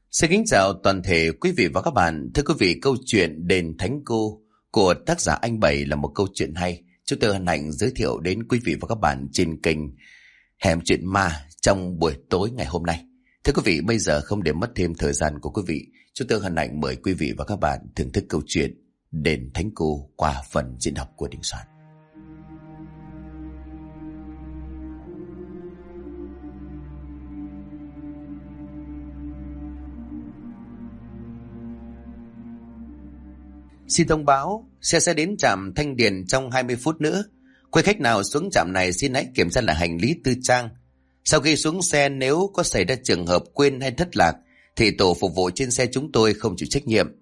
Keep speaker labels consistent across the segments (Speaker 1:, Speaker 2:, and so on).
Speaker 1: Xin kính chào toàn thể quý vị và các bạn. Thưa quý vị, câu chuyện Đền Thánh Cô của tác giả Anh Bảy là một câu chuyện hay. Chúng tôi hân hạnh giới thiệu đến quý vị và các bạn trên kênh Hẻm Chuyện Ma trong buổi tối ngày hôm nay. Thưa quý vị, bây giờ không để mất thêm thời gian của quý vị, chúng tôi hân hạnh mời quý vị và các bạn thưởng thức câu chuyện Đền Thánh Cô qua phần diễn đọc của Đình Soạn. Xin thông báo, xe sẽ đến trạm Thanh Điền trong 20 phút nữa. Quý khách nào xuống trạm này xin hãy kiểm tra lại hành lý tư trang. Sau khi xuống xe, nếu có xảy ra trường hợp quên hay thất lạc thì tổ phục vụ trên xe chúng tôi không chịu trách nhiệm.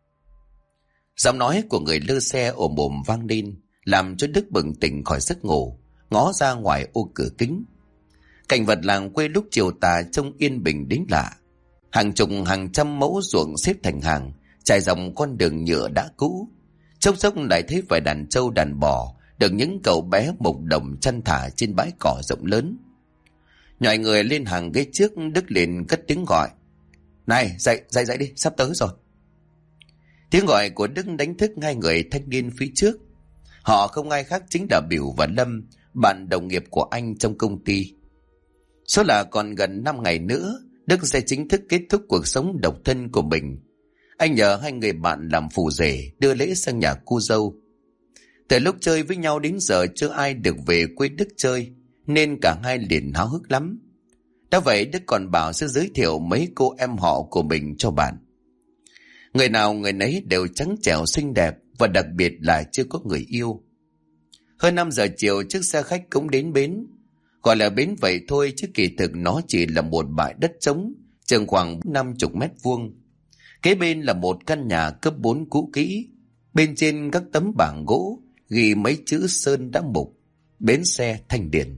Speaker 1: Giọng nói của người lơ xe ồm ồm vang lên, làm cho Đức bừng tỉnh khỏi giấc ngủ, ngó ra ngoài ô cửa kính. Cảnh vật làng quê lúc chiều tà trông yên bình đến lạ. Hàng chục hàng trăm mẫu ruộng xếp thành hàng, trải dòng con đường nhựa đã cũ. Chốc chốc lại thấy vài đàn trâu đàn bò được những cậu bé mộc đồng chăn thả trên bãi cỏ rộng lớn. Nhòi người lên hàng ghế trước, Đức liền cất tiếng gọi: "Này, dậy đi, sắp tới rồi." Tiếng gọi của Đức đánh thức hai người thanh niên phía trước. Họ không ai khác chính là Biểu và Lâm, bạn đồng nghiệp của anh trong công ty. Số là còn gần 5 ngày nữa, Đức sẽ chính thức kết thúc cuộc sống độc thân của mình. Anh nhờ hai người bạn làm phù rể đưa lễ sang nhà cô dâu. Từ lúc chơi với nhau đến giờ chưa ai được về quê Đức chơi, nên cả hai liền háo hức lắm. Đã vậy Đức còn bảo sẽ giới thiệu mấy cô em họ của mình cho bạn. Người nào người nấy đều trắng trẻo xinh đẹp, và đặc biệt là chưa có người yêu. Hơn 5 giờ chiều, chiếc xe khách cũng đến bến. Gọi là bến vậy thôi chứ kỳ thực nó chỉ là một bãi đất trống chừng khoảng 50 mét vuông. Kế bên là một căn nhà cấp 4 cũ kỹ. Bên trên các tấm bảng gỗ ghi mấy chữ sơn đã mục: Bến xe Thanh Điền.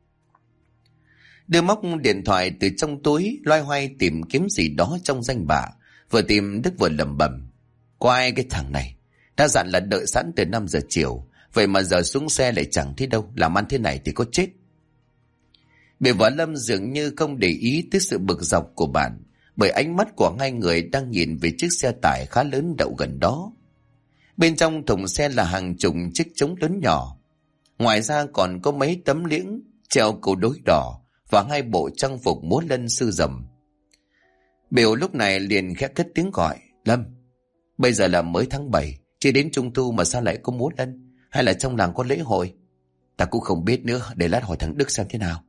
Speaker 1: Đưa móc điện thoại từ trong túi, loay hoay tìm kiếm gì đó trong danh bạ. Vừa tìm Đức vừa lẩm bẩm: "Quái cái thằng này, đã dặn là đợi sẵn từ 5 giờ chiều, vậy mà giờ xuống xe lại chẳng thấy đâu, làm ăn thế này thì có chết." Bề vợ Lâm dường như không để ý tới sự bực dọc của bạn, bởi ánh mắt của hai người đang nhìn về chiếc xe tải khá lớn đậu gần đó. Bên trong thùng xe là hàng chục chiếc trống lớn nhỏ. Ngoài ra còn có mấy tấm liễn treo câu đối đỏ và 2 bộ trang phục múa lân sư rầm. Biểu lúc này liền khẽ cất tiếng gọi: "Lâm, bây giờ là mới tháng 7, chưa đến Trung thu mà sao lại có múa lân? Hay là trong làng có lễ hội?" "Ta cũng không biết nữa, để lát hỏi thằng Đức xem thế nào."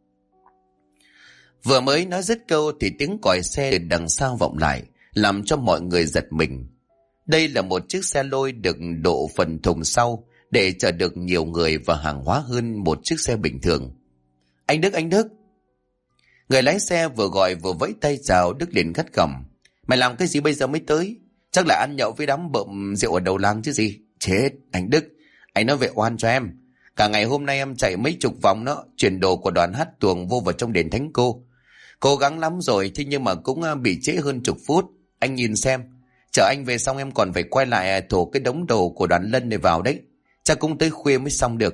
Speaker 1: Vừa mới nói dứt câu thì tiếng còi xe từ đằng sau vọng lại, làm cho mọi người giật mình. Đây là một chiếc xe lôi được độ phần thùng sau để chở được nhiều người và hàng hóa hơn một chiếc xe bình thường. Anh Đức!" Người lái xe vừa gọi vừa vẫy tay chào. Đức liền gắt gỏng: "Mày làm cái gì bây giờ mới tới? Chắc là ăn nhậu với đám bợm rượu ở đầu làng chứ gì." "Chết, anh Đức, anh nói vệ oan cho em. Cả ngày hôm nay em chạy mấy chục vòng đó, chuyển đồ của đoàn hát tuồng vô vào trong đền Thánh Cô. Cố gắng lắm rồi, thế nhưng mà cũng bị trễ hơn chục phút. Anh nhìn xem, chờ anh về xong em còn phải quay lại thổ cái đống đồ của đoàn lân này vào đấy. Chắc cũng tới khuya mới xong được."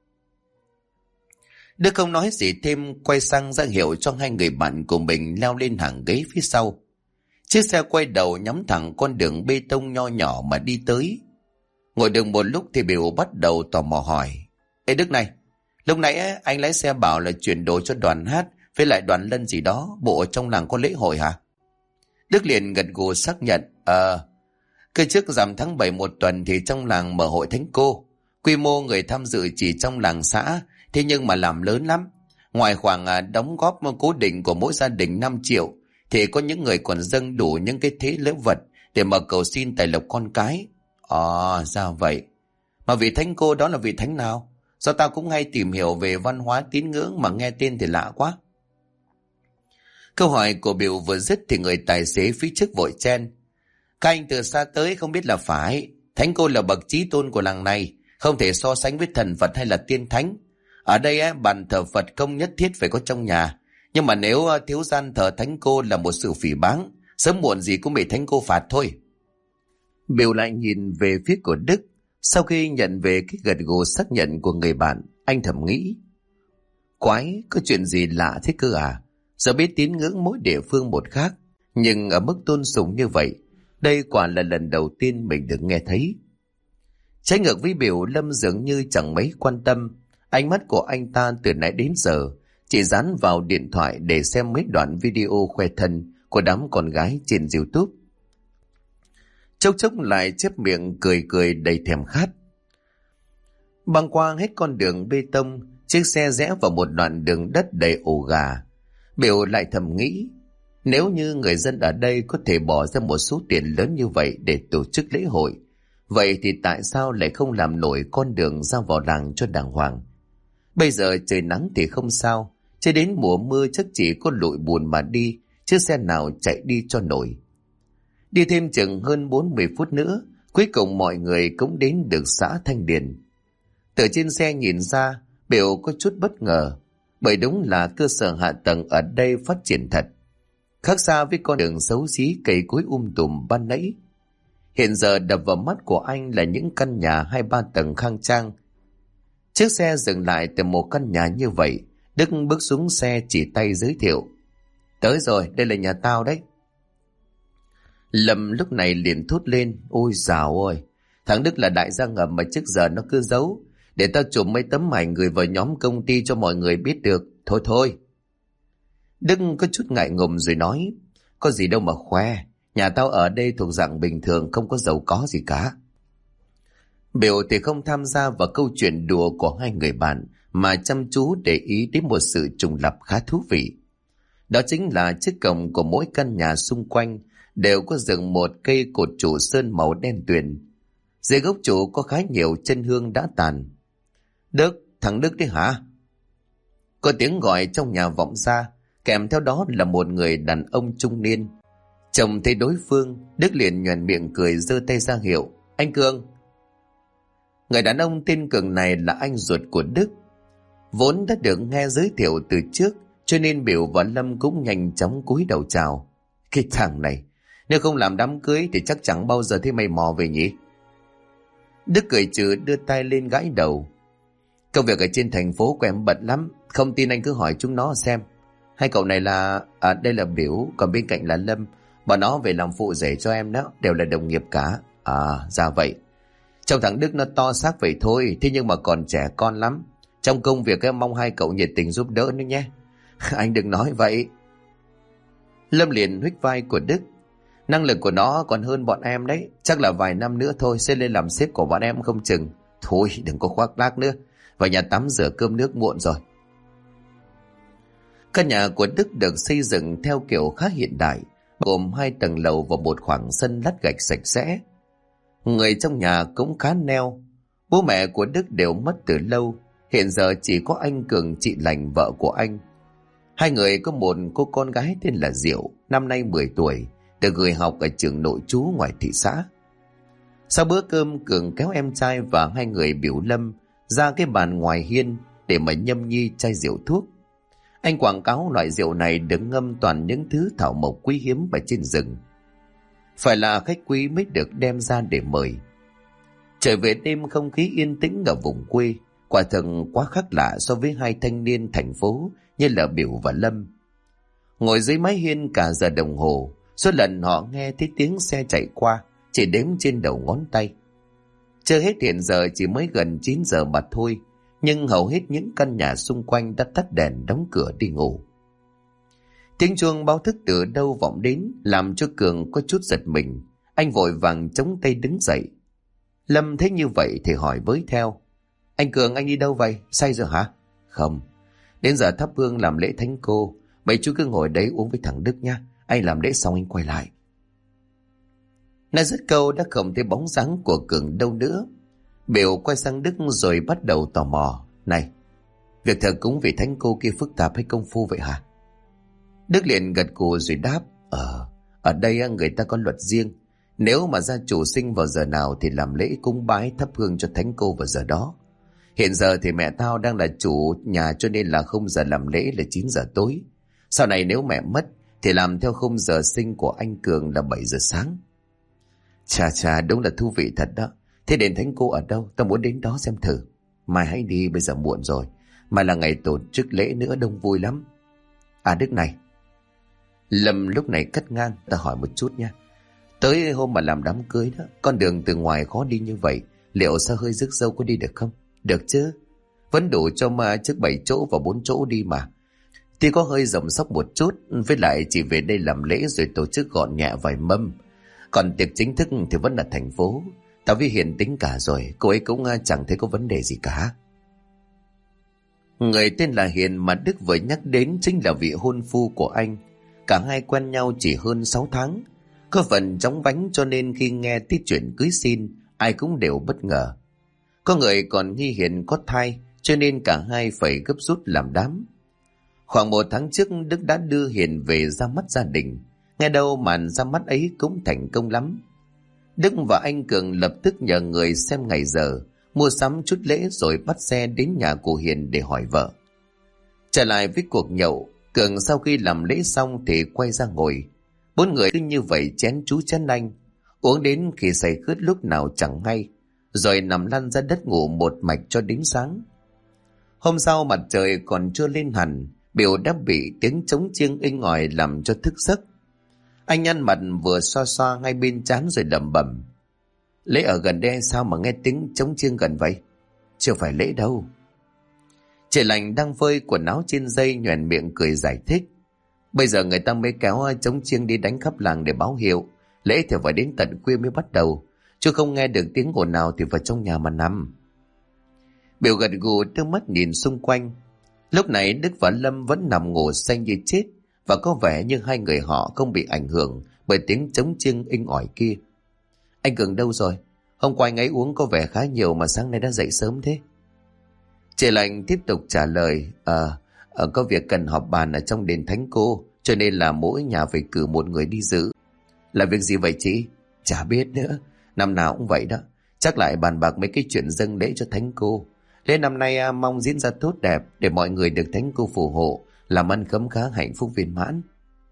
Speaker 1: Đức không nói gì thêm, quay sang ra hiệu cho hai người bạn của mình leo lên hàng ghế phía sau. Chiếc xe quay đầu nhắm thẳng con đường bê tông nho nhỏ mà đi tới. Ngồi được một lúc thì Biểu bắt đầu tò mò hỏi: "Ê Đức này, lúc nãy anh lái xe bảo là chuyển đồ cho đoàn hát với lại đoàn lân gì đó, bộ trong làng có lễ hội hả?" Đức liền gật gù xác nhận: Cứ trước rằm tháng 7 một tuần thì trong làng mở hội Thánh Cô. Quy mô người tham dự chỉ trong làng xã, thế nhưng mà làm lớn lắm. Ngoài khoảng đóng góp cố định của mỗi gia đình 5 triệu, thì có những người còn dâng đủ những cái thế lễ vật để mà cầu xin tài lộc con cái." Ra vậy. Mà vị Thánh Cô đó là vị thánh nào? Do tao cũng hay tìm hiểu về văn hóa tín ngưỡng mà nghe tên thì lạ quá. Câu hỏi của Biểu vừa dứt thì người tài xế phía trước vội chen: "Các anh từ xa tới không biết là phải. Thánh Cô là bậc chí tôn của làng này, không thể so sánh với thần Phật hay là tiên thánh. Ở đây bàn thờ Phật không nhất thiết phải có trong nhà. Nhưng mà nếu thiếu gian thờ Thánh Cô là một sự phỉ báng, sớm muộn gì cũng bị Thánh Cô phạt thôi." Biểu lại nhìn về phía của Đức. Sau khi nhận về cái gật gù xác nhận của người bạn, anh thầm nghĩ: quái, có chuyện gì lạ thế cơ à? Giờ biết tín ngưỡng mỗi địa phương một khác, Nhưng ở mức tôn sùng như vậy, đây quả là lần đầu tiên mình được nghe thấy. Trái ngược với Biểu, Lâm dường như chẳng mấy quan tâm. Ánh mắt của anh ta từ nãy đến giờ chỉ dán vào điện thoại để xem mấy đoạn video khoe thân của đám con gái trên YouTube. Chốc chốc lại chép miệng cười cười đầy thèm khát. Băng qua hết con đường bê tông, chiếc xe rẽ vào một đoạn đường đất đầy ổ gà. Biểu lại thầm nghĩ, nếu như người dân ở đây có thể bỏ ra một số tiền lớn như vậy để tổ chức lễ hội, vậy thì tại sao lại không làm nổi con đường ra vào làng cho đàng hoàng? Bây giờ trời nắng thì không sao, chứ đến mùa mưa chắc chỉ có lội bùn mà đi, chứ xe nào chạy đi cho nổi. Đi thêm chừng hơn 40 phút nữa, cuối cùng mọi người cũng đến được xã Thanh Điền. Từ trên xe nhìn ra, Biểu có chút bất ngờ, bởi đúng là cơ sở hạ tầng ở đây phát triển thật. Khác xa với con đường xấu xí cây cối tùm ban nãy. Hiện giờ đập vào mắt của anh là những căn nhà 2-3 tầng khang trang. Chiếc xe dừng lại từ một căn nhà như vậy, Đức bước xuống xe chỉ tay giới thiệu. Tới rồi, đây là nhà tao đấy. Lâm lúc này liền thốt lên, ôi dào ơi, thằng Đức là đại gia ngầm mà trước giờ nó cứ giấu, để tao chụp mấy tấm ảnh gửi vào nhóm công ty cho mọi người biết được. Thôi thôi. Đức có chút ngại ngùng rồi nói, có gì đâu mà khoe, nhà tao ở đây thuộc dạng bình thường, không có giàu có gì cả. Biểu thì không tham gia vào câu chuyện đùa của hai người bạn, mà chăm chú để ý đến một sự trùng lặp khá thú vị. Đó chính là chiếc cổng của mỗi căn nhà xung quanh đều có dựng một cây cột trụ sơn màu đen tuyền. Dưới gốc trụ có khá nhiều chân hương đã tàn. Đức, thằng Đức đấy hả? Có tiếng gọi trong nhà vọng ra, kèm theo đó là một người đàn ông trung niên. Trông thấy đối phương, Đức liền nhoẻn miệng cười giơ tay ra hiệu, anh Cường. Người đàn ông tên Cường này là anh ruột của Đức. Vốn đã được nghe giới thiệu từ trước, cho nên Biểu và Lâm cũng nhanh chóng cúi đầu chào. Cái thằng này, nếu không làm đám cưới thì chắc chẳng bao giờ thấy mày mò về nhỉ? Đức cười trừ đưa tay lên gãi đầu. Công việc ở trên thành phố của em bận lắm, không tin anh cứ hỏi chúng nó xem. Hai cậu này là... đây là Biểu, còn bên cạnh là Lâm. Bọn nó về làm phụ rể cho em đó, đều là đồng nghiệp cả. Ra vậy. Trong thằng Đức nó to xác vậy thôi, thế nhưng mà còn trẻ con lắm. Trong công việc em mong hai cậu nhiệt tình giúp đỡ nữa nhé. Anh đừng nói vậy. Lâm liền huých vai của Đức. Năng lực của nó còn hơn bọn em đấy. Chắc là vài năm nữa thôi sẽ lên làm sếp của bọn em không chừng. Thôi đừng có khoác lác nữa. Vào nhà tắm rửa cơm nước muộn rồi. Căn nhà của Đức được xây dựng theo kiểu khá hiện đại, gồm 2 tầng lầu và một khoảng sân lát gạch sạch sẽ. Người trong nhà cũng khá neo. Bố mẹ của Đức đều mất từ lâu. Hiện giờ chỉ có anh Cường, chị Lành, vợ của anh. Hai người có một cô con gái tên là Diệu, năm nay 10 tuổi, được gửi học ở trường nội trú ngoài thị xã. Sau bữa cơm, Cường kéo em trai và hai người Biểu Lâm ra cái bàn ngoài hiên để mà nhâm nhi chai rượu thuốc. Anh quảng cáo loại rượu này được ngâm toàn những thứ thảo mộc quý hiếm ở trên rừng. Phải là khách quý mới được đem ra để mời. Trở về đêm, không khí yên tĩnh ở vùng quê quả thực quá khác lạ so với hai thanh niên thành phố như là Biểu và Lâm. Ngồi dưới mái hiên cả giờ đồng hồ, số lần họ nghe thấy tiếng xe chạy qua chỉ đếm trên đầu ngón tay. Chưa hết hiện giờ chỉ mới gần 9 giờ mà thôi, nhưng hầu hết những căn nhà xung quanh đã tắt đèn đóng cửa đi ngủ. Tiếng chuông báo thức từ đâu vọng đến làm cho Cường có chút giật mình. Anh vội vàng chống tay đứng dậy. Lâm thấy như vậy thì hỏi với theo, anh Cường, anh đi đâu vậy? Say rồi hả? Không, đến giờ thắp hương làm lễ thánh cô, mấy chú cứ ngồi đấy uống với thằng Đức nha, anh làm lễ xong anh quay lại. Nói dứt câu đã không thấy bóng dáng của Cường đâu nữa. Biểu quay sang Đức rồi bắt đầu tò mò, này, việc thờ cúng vị thánh cô kia phức tạp hay công phu vậy hả? Đức liền gật gù rồi đáp, ở đây người ta có luật riêng. Nếu mà gia chủ sinh vào giờ nào thì làm lễ cúng bái thắp hương cho thánh cô vào giờ đó. Hiện giờ thì mẹ tao đang là chủ nhà, cho nên là khung giờ làm lễ là 9 giờ tối. Sau này nếu mẹ mất thì làm theo khung giờ sinh của anh Cường là 7 giờ sáng. Chà, đúng là thú vị thật đó. Thế đền thánh cô ở đâu? Tao muốn đến đó xem thử. Mai hãy đi, bây giờ muộn rồi. Mai là ngày tổ chức lễ nữa, đông vui lắm. Đức này. Lâm lúc này cắt ngang. Ta hỏi một chút nha. Tới hôm mà làm đám cưới đó, con đường từ ngoài khó đi như vậy, liệu sao hơi rước dâu có đi được không? Được chứ. Vẫn đủ cho mà chiếc 7 chỗ và 4 chỗ đi mà. Tuy có hơi rộng sóc một chút, với lại chỉ về đây làm lễ rồi tổ chức gọn nhẹ vài mâm. Còn tiệc chính thức thì vẫn là thành phố. Tao với Hiền tính cả rồi, cô ấy cũng chẳng thấy có vấn đề gì cả. Người tên là Hiền mà Đức vừa nhắc đến chính là vị hôn phu của anh. Cả hai quen nhau chỉ hơn 6 tháng. Có phần chóng vánh cho nên khi nghe tí chuyện cưới xin, ai cũng đều bất ngờ. Có người còn nghi Hiền có thai, cho nên cả hai phải gấp rút làm đám. Khoảng 1 tháng trước, Đức đã đưa Hiền về ra mắt gia đình. Nghe đâu màn ra mắt ấy cũng thành công lắm. Đức và anh Cường lập tức nhờ người xem ngày giờ, mua sắm chút lễ rồi bắt xe đến nhà của Hiền để hỏi vợ. Trở lại với cuộc nhậu, Cường sau khi làm lễ xong thì quay ra ngồi. 4 người cứ như vậy chén chú chén anh, uống đến khi say khướt lúc nào chẳng hay, rồi nằm lăn ra đất ngủ một mạch cho đến sáng. Hôm sau mặt trời còn chưa lên hẳn, Biểu đã bị tiếng trống chiêng inh ỏi làm cho thức giấc. Anh nhăn mặt vừa xoa xoa ngay bên trán rồi lẩm bẩm: lễ ở gần đây sao mà nghe tiếng trống chiêng gần vậy? Chưa phải lễ đâu. Chị Lành đang phơi quần áo trên dây nhoẻn miệng cười giải thích: bây giờ người ta mới kéo trống chiêng đi đánh khắp làng để báo hiệu. Lễ thì phải đến tận khuya mới bắt đầu, chứ không nghe được tiếng ồn nào thì vào trong nhà mà nằm. Biểu gật gù đưa mắt nhìn xung quanh. Lúc này Đức và Lâm vẫn nằm ngủ say như chết, và có vẻ như hai người họ không bị ảnh hưởng bởi tiếng trống chiêng inh ỏi kia. Anh Cường đâu rồi? Hôm qua anh ấy uống có vẻ khá nhiều mà sáng nay đã dậy sớm thế. Chị Lành tiếp tục trả lời: có việc cần họp bàn ở trong đền Thánh Cô, cho nên là mỗi nhà phải cử một người đi dự. Là việc gì vậy chị? Chả biết nữa, năm nào cũng vậy đó. Chắc lại bàn bạc mấy cái chuyện dâng lễ cho Thánh Cô. Lễ năm nay mong diễn ra tốt đẹp để mọi người được Thánh Cô phù hộ, làm ăn khấm khá hạnh phúc viên mãn.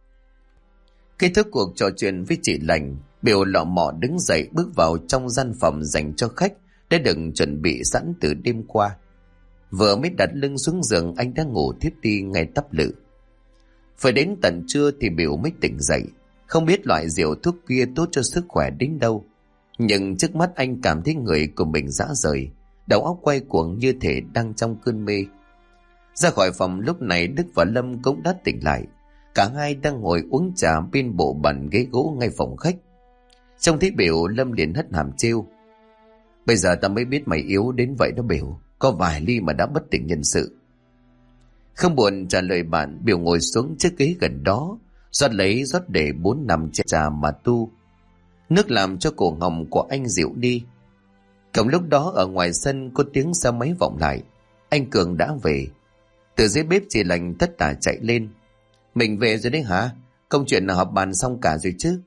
Speaker 1: Kết thúc cuộc trò chuyện với chị Lành, Biểu lọ mọ đứng dậy bước vào trong gian phòng dành cho khách đã được chuẩn bị sẵn từ đêm qua. Vừa mới đặt lưng xuống giường, anh đã ngủ thiếp đi ngay tắp lự. Phải đến tận trưa thì Biểu mới tỉnh dậy. Không biết loại rượu thuốc kia tốt cho sức khỏe đến đâu, nhưng trước mắt anh cảm thấy người của mình rã rời, đầu óc quay cuồng như thể đang trong cơn mê. Ra khỏi phòng lúc này Đức và Lâm cũng đã tỉnh lại. Cả hai đang ngồi uống trà bên bộ bàn ghế gỗ ngay phòng khách. Trông thấy Biểu, Lâm liền hất hàm trêu: bây giờ ta mới biết mày yếu đến vậy đó Biểu, có vài ly mà đã bất tỉnh nhân sự. Không buồn trả lời bạn, Biểu ngồi xuống chiếc ghế gần đó, rót để 4-5 chén trà mà tu. Nước làm cho cổ họng của anh dịu đi. Cộng lúc đó ở ngoài sân có tiếng xe máy vọng lại. Anh Cường đã về. Từ dưới bếp chị Lành tất tả chạy lên: mình về rồi đấy hả? Công chuyện là họp bàn xong cả rồi chứ?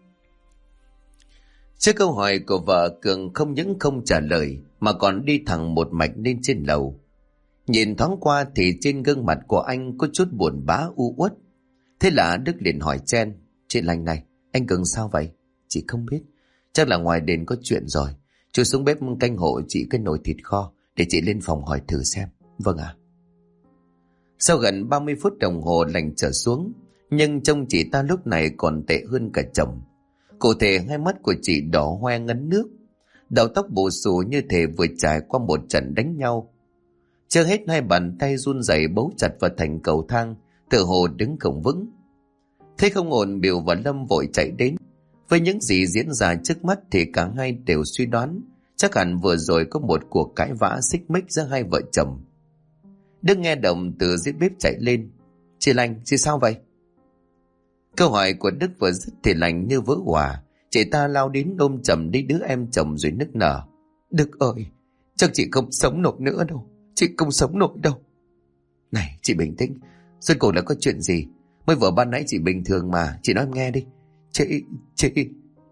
Speaker 1: Trước câu hỏi của vợ, Cường không những không trả lời mà còn đi thẳng một mạch lên trên lầu. Nhìn thoáng qua thì trên gương mặt của anh có chút buồn bã u uất. Thế là Đức liền hỏi chen: chị Lành này, anh Cường sao vậy? Chị không biết, chắc là ngoài đền có chuyện rồi. Chú xuống bếp canh hộ chị cái nồi thịt kho, để chị lên phòng hỏi thử xem. Vâng ạ. Sau gần 30 phút đồng hồ Lành trở xuống, nhưng trông chị ta lúc này còn tệ hơn cả chồng. Cụ thể hai mắt của chị đỏ hoe ngấn nước, đầu tóc bù xù như thể vừa trải qua một trận đánh nhau. Chưa hết hai bàn tay run rẩy bấu chặt vào thành cầu thang, tựa hồ đứng không vững. Thấy không ổn, Biểu và Lâm vội chạy đến. Với những gì diễn ra trước mắt thì cả hai đều suy đoán chắc hẳn vừa rồi có một cuộc cãi vã xích mích giữa hai vợ chồng. Đức nghe động từ dưới bếp chạy lên: chị Lành, chị sao vậy? Câu hỏi của Đức vừa dứt thì Lành như vỡ òa. Chị ta lao đến ôm chầm lấy đứa em chồng rồi nức nở: Đức ơi, chắc chị không sống nổi nữa đâu. Chị không sống nổi đâu. Này, chị bình tĩnh. Rốt cuộc là có chuyện gì? Mới vừa ban nãy chị bình thường mà. Chị nói em nghe đi. Chị...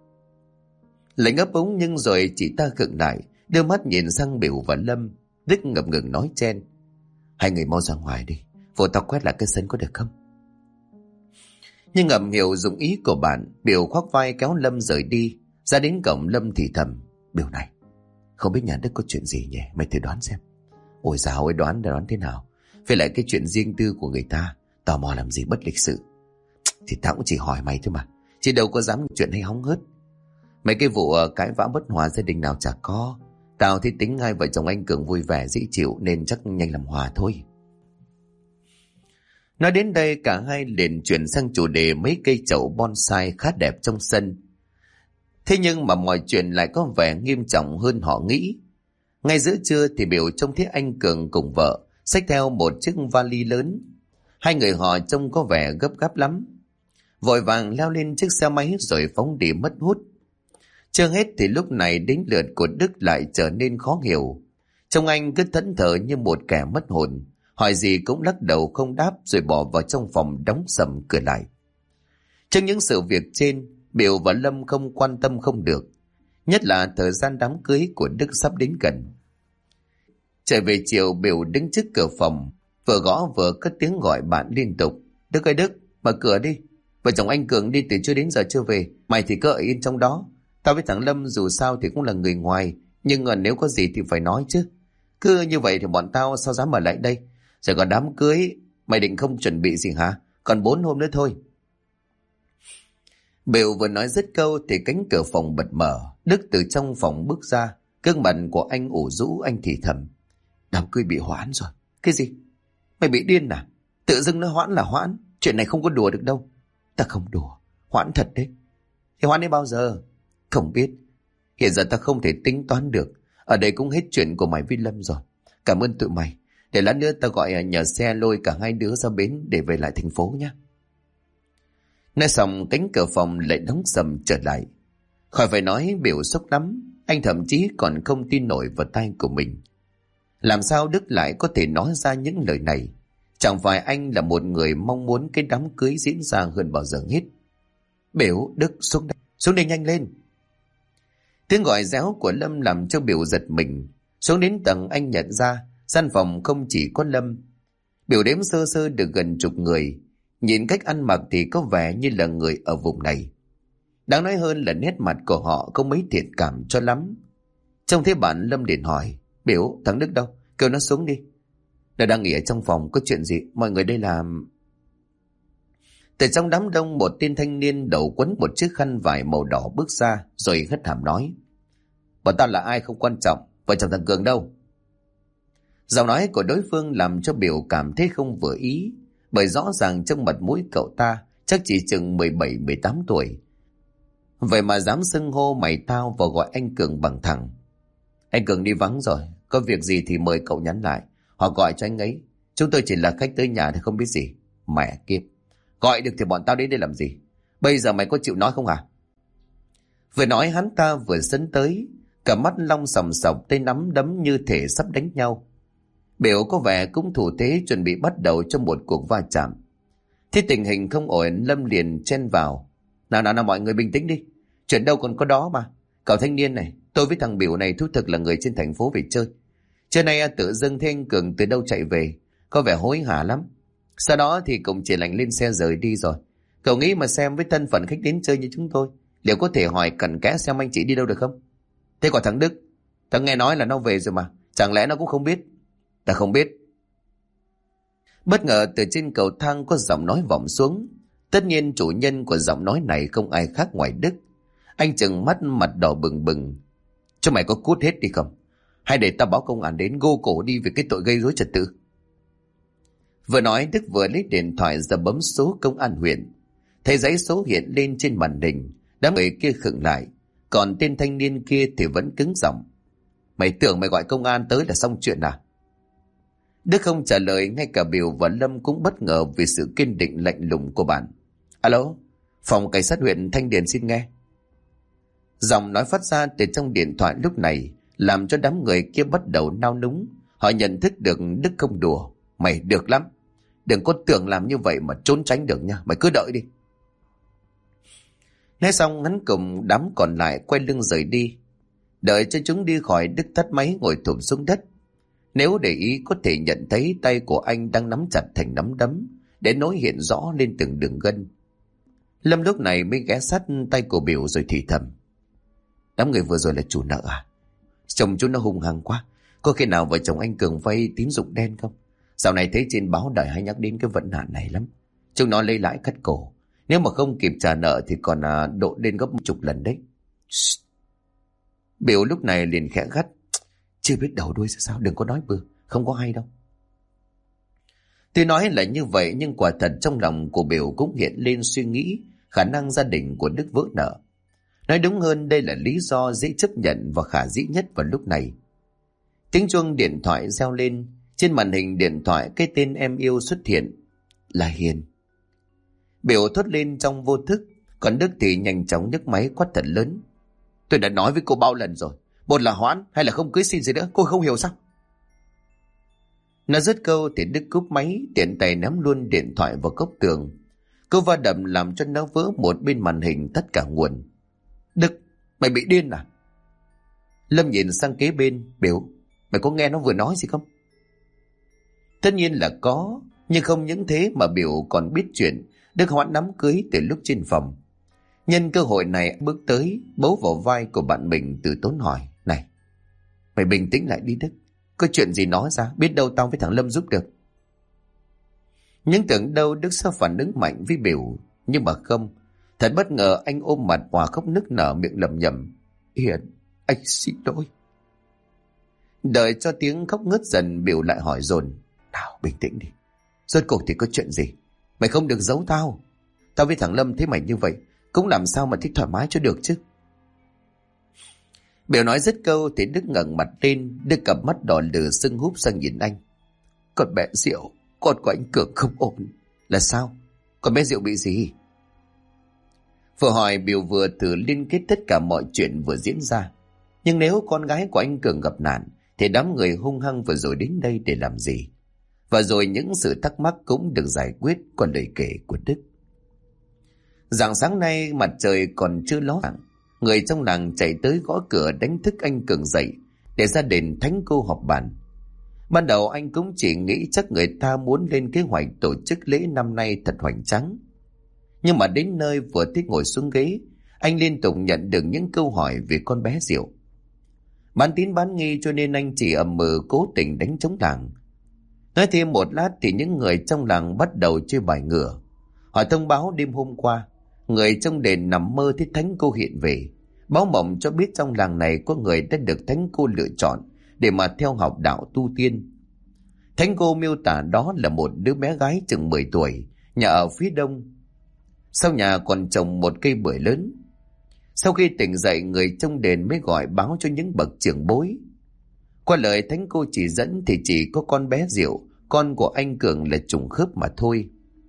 Speaker 1: Lành ấp úng nhưng rồi chị ta khựng lại, đưa mắt nhìn sang Biểu và Lâm. Đức ngập ngừng nói chen: hai người mau ra ngoài đi, phụ tao quét lại cái sân có được không? Nhưng ngầm hiểu dụng ý của bạn, Biểu khoác vai kéo Lâm rời đi. Ra đến cổng Lâm thì thầm: Biểu này, không biết nhà Đức có chuyện gì nhỉ? Mày thử đoán xem. Ôi dào ơi, đoán thế nào? Phải lại cái chuyện riêng tư của người ta, tò mò làm gì bất lịch sự. Thì tao cũng chỉ hỏi mày thôi mà, chứ đâu có dám chuyện hay hóng hớt. Mấy cái vụ cãi vã bất hòa gia đình nào chả có. Tao thì tính hai vợ chồng anh Cường vui vẻ dễ chịu nên chắc nhanh làm hòa thôi. Nói đến đây cả hai liền chuyển sang chủ đề mấy cây chậu bonsai khá đẹp trong sân. Thế nhưng mà mọi chuyện lại có vẻ nghiêm trọng hơn họ nghĩ. Ngay giữa trưa thì Biểu trông thấy anh Cường cùng vợ xách theo một chiếc vali lớn. Hai người họ trông có vẻ gấp gáp lắm. Vội vàng leo lên chiếc xe máy rồi phóng đi mất hút. Chưa hết thì lúc này đến lượt của Đức lại trở nên khó hiểu. Trông anh cứ thẫn thờ như một kẻ mất hồn, hỏi gì cũng lắc đầu không đáp rồi bỏ vào trong phòng đóng sầm cửa lại. Trong những sự việc trên, Biểu và Lâm không quan tâm không được, nhất là thời gian đám cưới của Đức sắp đến gần. Trở về chiều, Biểu đứng trước cửa phòng, vừa gõ vừa cất tiếng gọi bạn liên tục. Đức ơi Đức, mở cửa đi. Vợ chồng anh Cường đi từ trưa đến giờ chưa về, mày thì cứ ở yên trong đó. Tao với thằng Lâm dù sao thì cũng là người ngoài, nhưng nếu có gì thì phải nói chứ. Cứ như vậy thì bọn tao sao dám ở lại đây. Rồi còn đám cưới, mày định không chuẩn bị gì hả? Còn 4 hôm nữa thôi. Biểu vừa nói dứt câu thì cánh cửa phòng bật mở. Đức từ trong phòng bước ra. Gương mặt của anh ủ rũ, anh thì thầm. Đám cưới bị hoãn rồi. Cái gì? Mày bị điên à? Tự dưng nó hoãn là hoãn. Chuyện này không có đùa được đâu. Ta không đùa. Hoãn thật đấy. Thì hoãn đến bao giờ? Không biết. Hiện giờ ta không thể tính toán được. Ở đây cũng hết chuyện của mày với Lâm rồi. Cảm ơn tụi mày. Để lát nữa ta gọi nhờ xe lôi cả hai đứa ra bến để về lại thành phố nhé. Nói xong cánh cửa phòng lại đóng sầm trở lại. Khỏi phải nói, Biểu sốc lắm. Anh thậm chí còn không tin nổi vào tai của mình. Làm sao Đức lại có thể nói ra những lời này? Chẳng phải anh là một người mong muốn cái đám cưới diễn ra hơn bao giờ hết. Biểu, Đức, xuống đây nhanh lên. Tiếng gọi réo của Lâm làm cho Biểu giật mình. Xuống đến tầng anh nhận ra gian phòng không chỉ có Lâm. Biểu đếm sơ sơ được gần chục người. Nhìn cách ăn mặc thì có vẻ như là người ở vùng này. Đáng nói hơn là nét mặt của họ không mấy thiện cảm cho lắm. Trông thấy bạn Lâm liền hỏi. Biểu, thằng Đức đâu? Kêu nó xuống đi. Nó đang nghỉ ở trong phòng, có chuyện gì? Mọi người đây làm... Từ trong đám đông một tên thanh niên đầu quấn một chiếc khăn vải màu đỏ bước ra rồi hất hàm nói. Bọn tao là ai không quan trọng, vợ chồng thằng Cường đâu? Giọng nói của đối phương làm cho Biểu cảm thấy không vừa ý, bởi rõ ràng trong mặt mũi cậu ta chắc chỉ chừng 17-18 tuổi. Vậy mà dám xưng hô mày tao và gọi anh Cường bằng thằng. Anh Cường đi vắng rồi, có việc gì thì mời cậu nhắn lại, hoặc gọi cho anh ấy. Chúng tôi chỉ là khách tới nhà thì không biết gì. Mẹ kiếp, gọi được thì bọn tao đến đây làm gì? Bây giờ mày có chịu nói không hả? Vừa nói hắn ta vừa sấn tới, cả mắt long sòng sọc, tay nắm đấm như thể sắp đánh nhau. Biểu có vẻ cũng thủ thế chuẩn bị bắt đầu cho một cuộc va chạm. Thế tình hình không ổn, Lâm liền chen vào. Nào mọi người bình tĩnh đi. Chuyện đâu còn có đó mà. Cậu thanh niên này, tôi với thằng Biểu này thú thực là người trên thành phố về chơi. Trưa nay tự dưng thấy anh Cường từ đâu chạy về, có vẻ hối hả lắm. Sau đó thì cũng chỉ lành lên xe rời đi rồi. Cậu nghĩ mà xem với thân phận khách đến chơi như chúng tôi, liệu có thể hỏi cặn kẽ xem anh chị đi đâu được không? Thế còn thằng Đức, thằng nghe nói là nó về rồi mà, chẳng lẽ nó cũng không biết? Ta không biết. Bất ngờ từ trên cầu thang có giọng nói vọng xuống. Tất nhiên chủ nhân của giọng nói này không ai khác ngoài Đức. Anh trừng mắt mặt đỏ bừng bừng. Cho mày có cút hết đi không? Hay để tao báo công an đến gô cổ đi vì cái tội gây rối trật tự? Vừa nói Đức vừa lấy điện thoại ra bấm số công an huyện. Thấy dãy số hiện lên trên màn hình, đám người kia khựng lại. Còn tên thanh niên kia thì vẫn cứng giọng. Mày tưởng mày gọi công an tới là xong chuyện à? Đức không trả lời, ngay cả Biểu và Lâm cũng bất ngờ vì sự kiên định lạnh lùng của bạn. Alo, phòng cảnh sát huyện Thanh Điền xin nghe. Giọng nói phát ra từ trong điện thoại lúc này làm cho đám người kia bắt đầu nao núng. Họ nhận thức được Đức không đùa. Mày được lắm, đừng có tưởng làm như vậy mà trốn tránh được nha, mày cứ đợi đi. Nói xong hắn cùng đám còn lại quay lưng rời đi. Đợi cho chúng đi khỏi, Đức tắt máy ngồi thụp xuống đất. Nếu để ý có thể nhận thấy tay của anh đang nắm chặt thành nắm đấm, để nối hiện rõ lên từng đường gân. Lâm lúc này mới ghé sát tay của Biểu rồi thì thầm. Đám người vừa rồi là chủ nợ à? Chồng chú nó hung hăng quá. Có khi nào vợ chồng anh Cường vay tín dụng đen không? Dạo này thấy trên báo đài hay nhắc đến cái vận nạn này lắm. Chúng nó lấy lãi cắt cổ. Nếu mà không kịp trả nợ thì còn độ lên gấp 10 lần đấy. Biểu lúc này liền khẽ gắt. Chưa biết đầu đuôi ra sao, đừng có nói bừa, không có hay đâu. Tuy nói là như vậy nhưng quả thật trong lòng của Biểu cũng hiện lên suy nghĩ khả năng gia đình của Đức vỡ nợ. Nói đúng hơn đây là lý do dễ chấp nhận và khả dĩ nhất vào lúc này. Tiếng chuông điện thoại reo lên, trên màn hình điện thoại cái tên em yêu xuất hiện là Hiền. Biểu thốt lên trong vô thức, còn Đức thì nhanh chóng nhấc máy quát thật lớn. Tôi đã nói với cô bao lần rồi, một là hoãn hay là không cưới xin gì nữa, cô không hiểu sao? Nó dứt câu thì Đức cúp máy, tiện tay ném luôn điện thoại vào góc tường. Câu va đập làm cho nó vỡ một bên màn hình tất cả nguồn. Đức, mày bị điên à? Lâm nhìn sang kế bên. Biểu, mày có nghe nó vừa nói gì không? Tất nhiên là có, nhưng không những thế mà Biểu còn biết chuyện Đức hoãn đám cưới từ lúc trên phòng. Nhân cơ hội này bước tới, bấu vào vai của bạn mình từ tốn hỏi. Này, mày bình tĩnh lại đi Đức. Có chuyện gì nói ra, biết đâu tao với thằng Lâm giúp được. Nhưng tưởng đâu Đức sẽ phản ứng mạnh với Biểu, nhưng mà không. Thật bất ngờ anh ôm mặt òa khóc nức nở, miệng lẩm nhẩm. Hiền, anh xin lỗi. Đợi cho tiếng khóc ngớt dần, Biểu lại hỏi dồn. Nào, bình tĩnh đi. Rốt cuộc thì có chuyện gì? Mày không được giấu tao. Tao với thằng Lâm thấy mày như vậy cũng làm sao mà thích thoải mái cho được chứ. Biểu nói dứt câu thì Đức ngẩng mặt lên, Đức cặp mắt đỏ lừ sưng húp sang nhìn anh. Con bé Diệu, con của anh Cường không ổn. Là sao? Con bé Diệu bị gì? Vừa hỏi Biểu vừa thử liên kết tất cả mọi chuyện vừa diễn ra. Nhưng nếu con gái của anh Cường gặp nạn thì đám người hung hăng vừa rồi đến đây để làm gì? Và rồi những sự thắc mắc cũng được giải quyết qua lời kể của Đức. Rạng sáng nay mặt trời còn chưa ló dạng, người trong làng chạy tới gõ cửa đánh thức anh Cường dậy để ra đền thánh cô họp bàn. Ban đầu anh cũng chỉ nghĩ chắc người ta muốn lên kế hoạch tổ chức lễ năm nay thật hoành tráng. Nhưng mà đến nơi vừa thích ngồi xuống ghế, anh liên tục nhận được những câu hỏi về con bé Diệu. Bán tín bán nghi cho nên anh chỉ ầm ừ cố tình đánh trống làng. Nói thêm một lát thì những người trong làng bắt đầu chơi bài ngửa. Họ thông báo đêm hôm qua, người trong đền nằm mơ thấy thánh cô hiện về, báo mộng cho biết trong làng này có người đã được thánh cô lựa chọn để mà theo học đạo tu tiên. Thánh cô miêu tả đó là một đứa bé gái chừng 10 tuổi, nhà ở phía đông. Sau nhà còn trồng một cây bưởi lớn. Sau khi tỉnh dậy, người trong đền mới gọi báo cho những bậc trưởng bối. Qua lời thánh cô chỉ dẫn thì chỉ có con bé Diệu, con của anh Cường là trùng khớp mà thôi.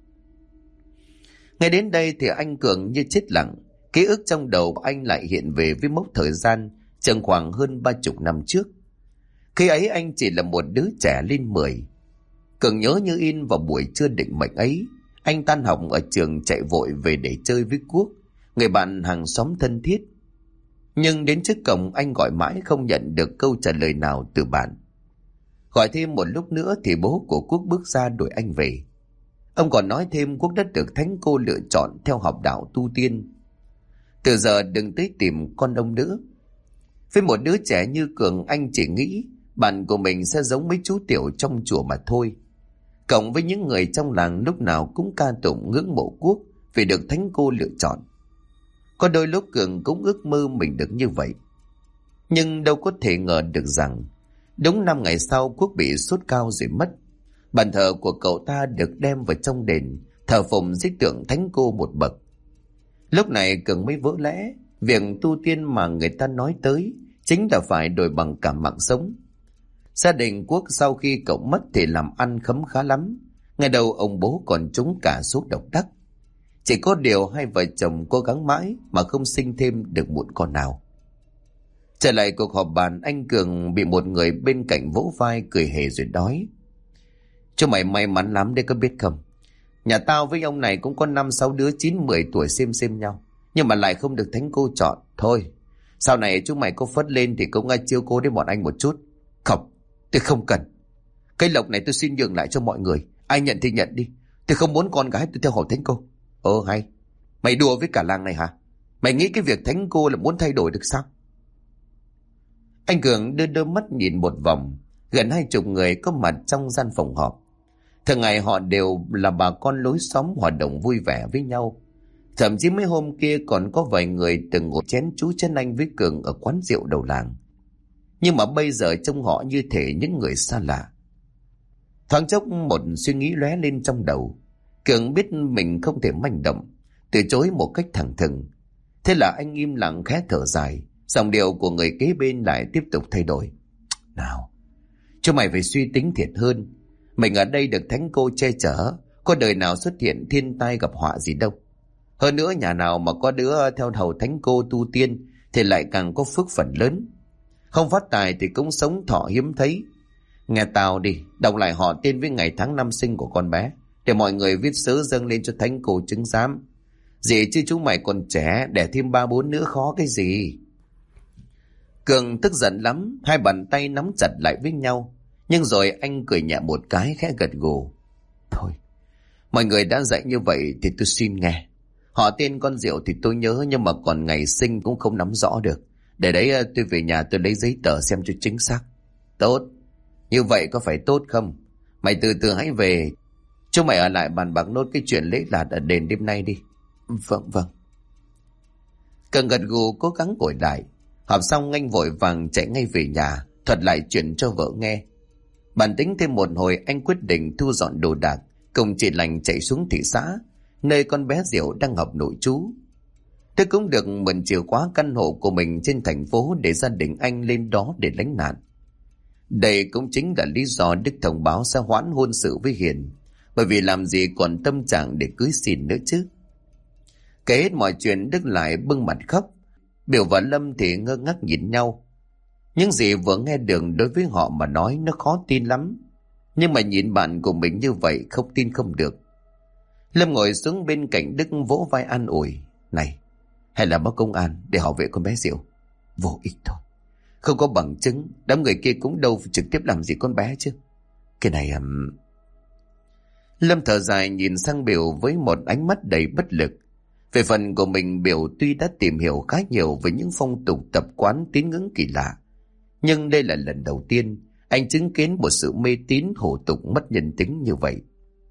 Speaker 1: Ngay đến đây thì anh Cường như chết lặng. Ký ức trong đầu anh lại hiện về với mốc thời gian chừng khoảng hơn 30 năm trước. Khi ấy anh chỉ là một đứa trẻ lên 10. Cường nhớ như in vào buổi trưa định mệnh ấy, anh tan học ở trường chạy vội về để chơi với Quốc, người bạn hàng xóm thân thiết. Nhưng đến trước cổng anh gọi mãi không nhận được câu trả lời nào từ bạn. Gọi thêm một lúc nữa thì bố của Quốc bước ra đuổi anh về. Ông còn nói thêm Quốc đã được thánh cô lựa chọn theo học đạo tu tiên. Từ giờ đừng tới tìm con ông nữa. Với một đứa trẻ như Cường, anh chỉ nghĩ bạn của mình sẽ giống mấy chú tiểu trong chùa mà thôi. Cộng với những người trong làng lúc nào cũng ca tụng ngưỡng mộ Quốc vì được thánh cô lựa chọn. Có đôi lúc Cường cũng ước mơ mình được như vậy. Nhưng đâu có thể ngờ được rằng đúng 5 ngày sau Quốc bị sốt cao rồi mất. Bàn thờ của cậu ta được đem vào trong đền thờ phụng dưới tượng thánh cô một bậc. Lúc này Cường mới vỡ lẽ, việc tu tiên mà người ta nói tới chính là phải đổi bằng cả mạng sống. Gia đình Quốc sau khi cậu mất thì làm ăn khấm khá lắm. Ngày đầu ông bố còn trúng cả số độc đắc. Chỉ có điều hai vợ chồng cố gắng mãi mà không sinh thêm được một con nào. Trở lại cuộc họp bàn, anh Cường bị một người bên cạnh vỗ vai cười hề rồi nói. Chú mày may mắn lắm đấy có biết không? Nhà tao với ông này cũng có 5-6 đứa 9-10 tuổi xem nhau, nhưng mà lại không được thánh cô chọn. Thôi, sau này chúng mày có phất lên thì cũng chiếu cố đến bọn anh một chút. Không, tôi không cần. Cái lộc này tôi xin nhường lại cho mọi người. Ai nhận thì nhận đi. Tôi không muốn con gái tôi theo hầu thánh cô. Hay, mày đùa với cả làng này hả? Mày nghĩ cái việc thánh cô là muốn thay đổi được sao? Anh Cường đưa mắt nhìn một vòng. Gần 20 người có mặt trong gian phòng họp. Thường ngày họ đều là bà con lối xóm hoạt động vui vẻ với nhau. Thậm chí mấy hôm kia còn có vài người từng ngồi chén chú chén anh với Cường ở quán rượu đầu làng. Nhưng mà bây giờ trông họ như thể những người xa lạ. Thoáng chốc một suy nghĩ lóe lên trong đầu. Cường biết mình không thể manh động, từ chối một cách thẳng thừng. Thế là anh im lặng khẽ thở dài. Giọng điệu của người kế bên lại tiếp tục thay đổi. Nào, cho mày phải suy tính thiệt hơn. Mình ở đây được thánh cô che chở, có đời nào xuất hiện thiên tai gặp họa gì đâu. Hơn nữa nhà nào mà có đứa theo hầu thánh cô tu tiên thì lại càng có phước phần lớn. Không phát tài thì cũng sống thọ hiếm thấy. Nghe tao đi, đọc lại họ tên với ngày tháng năm sinh của con bé, để mọi người viết sớ dâng lên cho thánh cô chứng giám. Gì chứ chúng mày còn trẻ, đẻ thêm 3-4 nữa khó cái gì. Cường tức giận lắm, hai bàn tay nắm chặt lại với nhau. Nhưng rồi anh cười nhẹ một cái, khẽ gật gù. Thôi, mọi người đã dạy như vậy thì tôi xin nghe. Họ tên con Diệu thì tôi nhớ, nhưng mà còn ngày sinh cũng không nắm rõ được. Để đấy tôi về nhà tôi lấy giấy tờ xem cho chính xác. Tốt, như vậy có phải tốt không? Mày từ từ hãy về. Chúng mày ở lại bàn bạc nốt cái chuyện lễ lạt ở đền đêm nay đi. Vâng. Cường gật gù cố gắng ngồi lại. Họp xong anh vội vàng chạy ngay về nhà, thuật lại chuyện cho vợ nghe. Bàn tính thêm một hồi, anh quyết định thu dọn đồ đạc, cùng chị Lành chạy xuống thị xã, nơi con bé Diệu đang học nội trú. Tôi cũng được mượn chìa khóa căn hộ của mình trên thành phố để gia đình anh lên đó để lánh nạn. Đây cũng chính là lý do Đức thông báo sẽ hoãn hôn sự với Hiền, bởi vì làm gì còn tâm trạng để cưới xin nữa chứ. Kể hết mọi chuyện, Đức lại bưng mặt khóc. Biểu và Lâm thì ngơ ngác nhìn nhau. Những gì vừa nghe được đối với họ mà nói nó khó tin lắm. Nhưng mà nhìn bạn của mình như vậy không tin không được. Lâm ngồi xuống bên cạnh Đức vỗ vai an ủi. Này, hay là báo công an để họ vệ con bé Diệu? Vô ích thôi. Không có bằng chứng, đám người kia cũng đâu trực tiếp làm gì con bé chứ. Cái này... Lâm thở dài nhìn sang Biểu với một ánh mắt đầy bất lực. Về phần của mình, Biểu tuy đã tìm hiểu khá nhiều về những phong tục tập quán tín ngưỡng kỳ lạ, nhưng đây là lần đầu tiên anh chứng kiến một sự mê tín hủ tục mất nhân tính như vậy.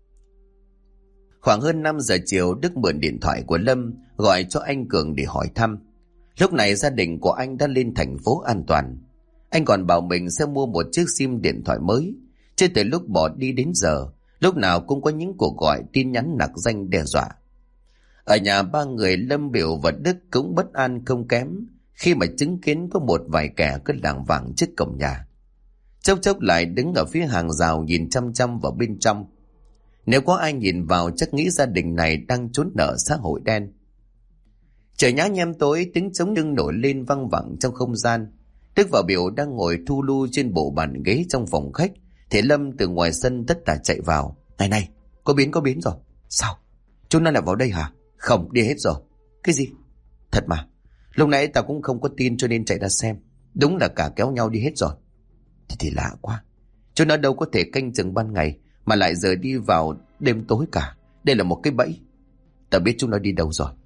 Speaker 1: Khoảng hơn 5 giờ chiều, Đức mượn điện thoại của Lâm gọi cho anh Cường để hỏi thăm. Lúc này gia đình của anh đã lên thành phố an toàn. Anh còn bảo mình sẽ mua một chiếc sim điện thoại mới, chứ từ lúc bỏ đi đến giờ, lúc nào cũng có những cuộc gọi tin nhắn nặc danh đe dọa. Ở nhà ba người Lâm, Biểu và Đức cũng bất an không kém khi mà chứng kiến có một vài kẻ cứ lảng vảng trước cổng nhà. Chốc lại đứng ở phía hàng rào nhìn chăm chăm vào bên trong. Nếu có ai nhìn vào chắc nghĩ gia đình này đang trốn nợ xã hội đen. Trời nhá nhem tối, tiếng trống lưng nổi lên văng vẳng trong không gian. Đức và Biểu đang ngồi thu lu trên bộ bàn ghế trong phòng khách, thì Lâm từ ngoài sân tất tả chạy vào. Này, có biến rồi. Sao? Chúng nó lại vào đây hả? Không, đi hết rồi. Cái gì? Thật mà, lúc nãy tao cũng không có tin cho nên chạy ra xem. Đúng là cả kéo nhau đi hết rồi. Thì lạ quá. Chúng nó đâu có thể canh chừng ban ngày mà lại giờ đi vào đêm tối cả. Đây là một cái bẫy. Tao biết chúng nó đi đâu rồi.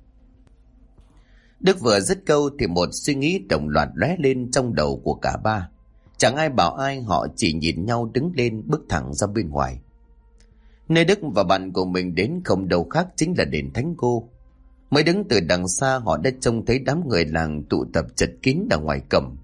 Speaker 1: Đức vừa dứt câu thì một suy nghĩ đồng loạt lóe lên trong đầu của cả ba. Chẳng ai bảo ai, họ chỉ nhìn nhau đứng lên bước thẳng ra bên ngoài. Nơi Đức và bạn của mình đến không đâu khác chính là đền thánh cô. Mới đứng từ đằng xa, họ đã trông thấy đám người làng tụ tập chật kín ở ngoài cổng.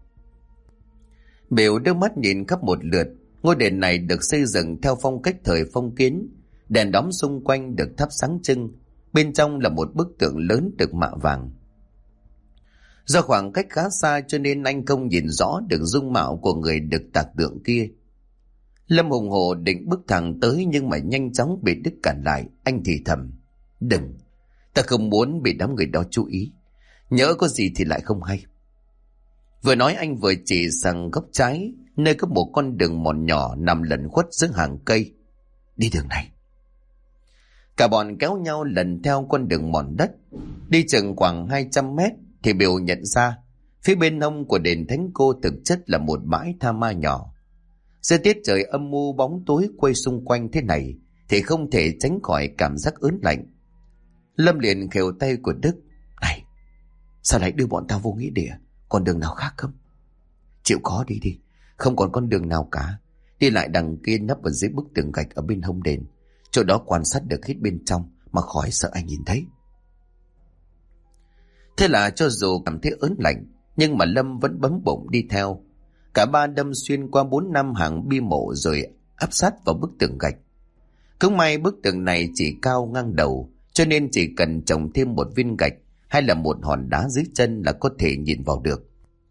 Speaker 1: Biểu đưa mắt nhìn khắp một lượt. Ngôi đền này được xây dựng theo phong cách thời phong kiến. Đèn đóm xung quanh được thắp sáng trưng. Bên trong là một bức tượng lớn được mạ vàng. Do khoảng cách khá xa cho nên anh không nhìn rõ được dung mạo của người được tạc tượng kia. Lâm hùng hổ định bước thẳng tới nhưng mà nhanh chóng bị Đức cản lại. Anh thì thầm. Đừng, ta không muốn bị đám người đó chú ý. Nhỡ có gì thì lại không hay. Vừa nói anh vừa chỉ sang góc trái, nơi có một con đường mòn nhỏ nằm lẩn khuất giữa hàng cây. Đi đường này. Cả bọn kéo nhau lần theo con đường mòn đất. Đi chừng khoảng 200 mét thì Biểu nhận ra phía bên hông của đền thánh cô thực chất là một bãi tha ma nhỏ. Giữa tiết trời âm u bóng tối quay xung quanh thế này thì không thể tránh khỏi cảm giác ớn lạnh. Lâm liền khều tay của Đức. Này, sao lại đưa bọn tao vô nghĩa địa? Còn đường nào khác không? Chịu khó đi đi. Không còn con đường nào cả. Đi lại đằng kia nấp ở dưới bức tường gạch ở bên hông đền. Chỗ đó quan sát được hết bên trong mà khỏi sợ anh nhìn thấy. Thế là cho dù cảm thấy ớn lạnh, nhưng mà Lâm vẫn bấm bụng đi theo. Cả ba đâm xuyên qua 4-5 hàng bia mộ rồi áp sát vào bức tường gạch. Cũng may bức tường này chỉ cao ngang đầu, cho nên chỉ cần trồng thêm một viên gạch hay là một hòn đá dưới chân là có thể nhìn vào được.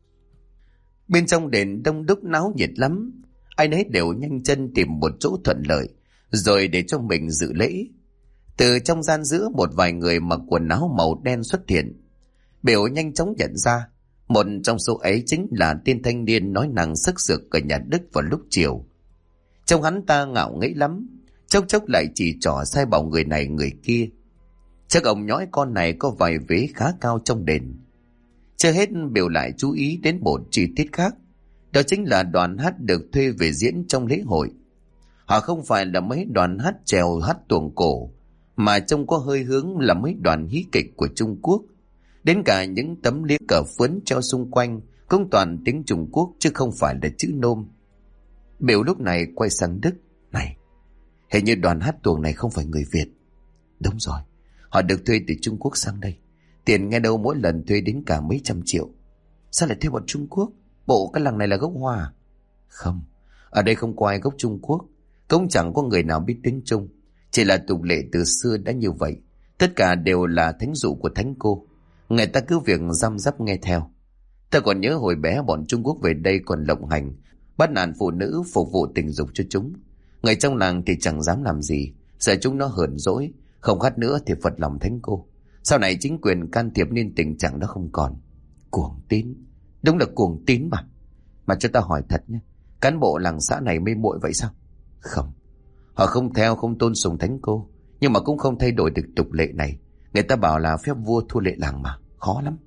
Speaker 1: Bên trong đền đông đúc náo nhiệt lắm, ai nấy đều nhanh chân tìm một chỗ thuận lợi, rồi để cho mình dự lễ. Từ trong gian giữa một vài người mặc quần áo màu đen xuất hiện. Biểu nhanh chóng nhận ra, một trong số ấy chính là tên thanh niên nói năng sức sược ở nhà Đức vào lúc chiều. Trông hắn ta ngạo nghễ lắm, chốc chốc lại chỉ trỏ sai bảo người này người kia. Chắc ông nhõi con này có vài vế khá cao trong đền. Chưa hết, Biểu lại chú ý đến một chi tiết khác. Đó chính là đoàn hát được thuê về diễn trong lễ hội. Họ không phải là mấy đoàn hát chèo hát tuồng cổ, mà trông có hơi hướng là mấy đoàn hí kịch của Trung Quốc. Đến cả những tấm liếc cờ phướn treo xung quanh cũng toàn tiếng Trung Quốc chứ không phải là chữ nôm. Biểu lúc này quay sang Đức. Này, hình như đoàn hát tuồng này không phải người Việt. Đúng rồi, họ được thuê từ Trung Quốc sang đây. Tiền nghe đâu mỗi lần thuê đến cả mấy trăm triệu. Sao lại thuê bọn Trung Quốc? Bộ cái làng này là gốc Hoa? Không, ở đây không có ai gốc Trung Quốc. Cũng chẳng có người nào biết tiếng Trung. Chỉ là tục lệ từ xưa đã như vậy. Tất cả đều là thánh dụ của thánh cô. Người ta cứ việc răm rắp nghe theo. Ta còn nhớ hồi bé bọn Trung Quốc về đây còn lộng hành, bắt nạt phụ nữ phục vụ tình dục cho chúng. Người trong làng thì chẳng dám làm gì, sợ chúng nó hờn dỗi, không hát nữa thì phật lòng thánh cô. Sau này chính quyền can thiệp nên tình trạng đó không còn. Cuồng tín, đúng là cuồng tín mà. Mà cho ta hỏi thật nhé, cán bộ làng xã này mê muội vậy sao? Không, họ không theo, không tôn sùng thánh cô, nhưng mà cũng không thay đổi được tục lệ này. Người ta bảo là phép vua thua lệ làng mà, khó lắm.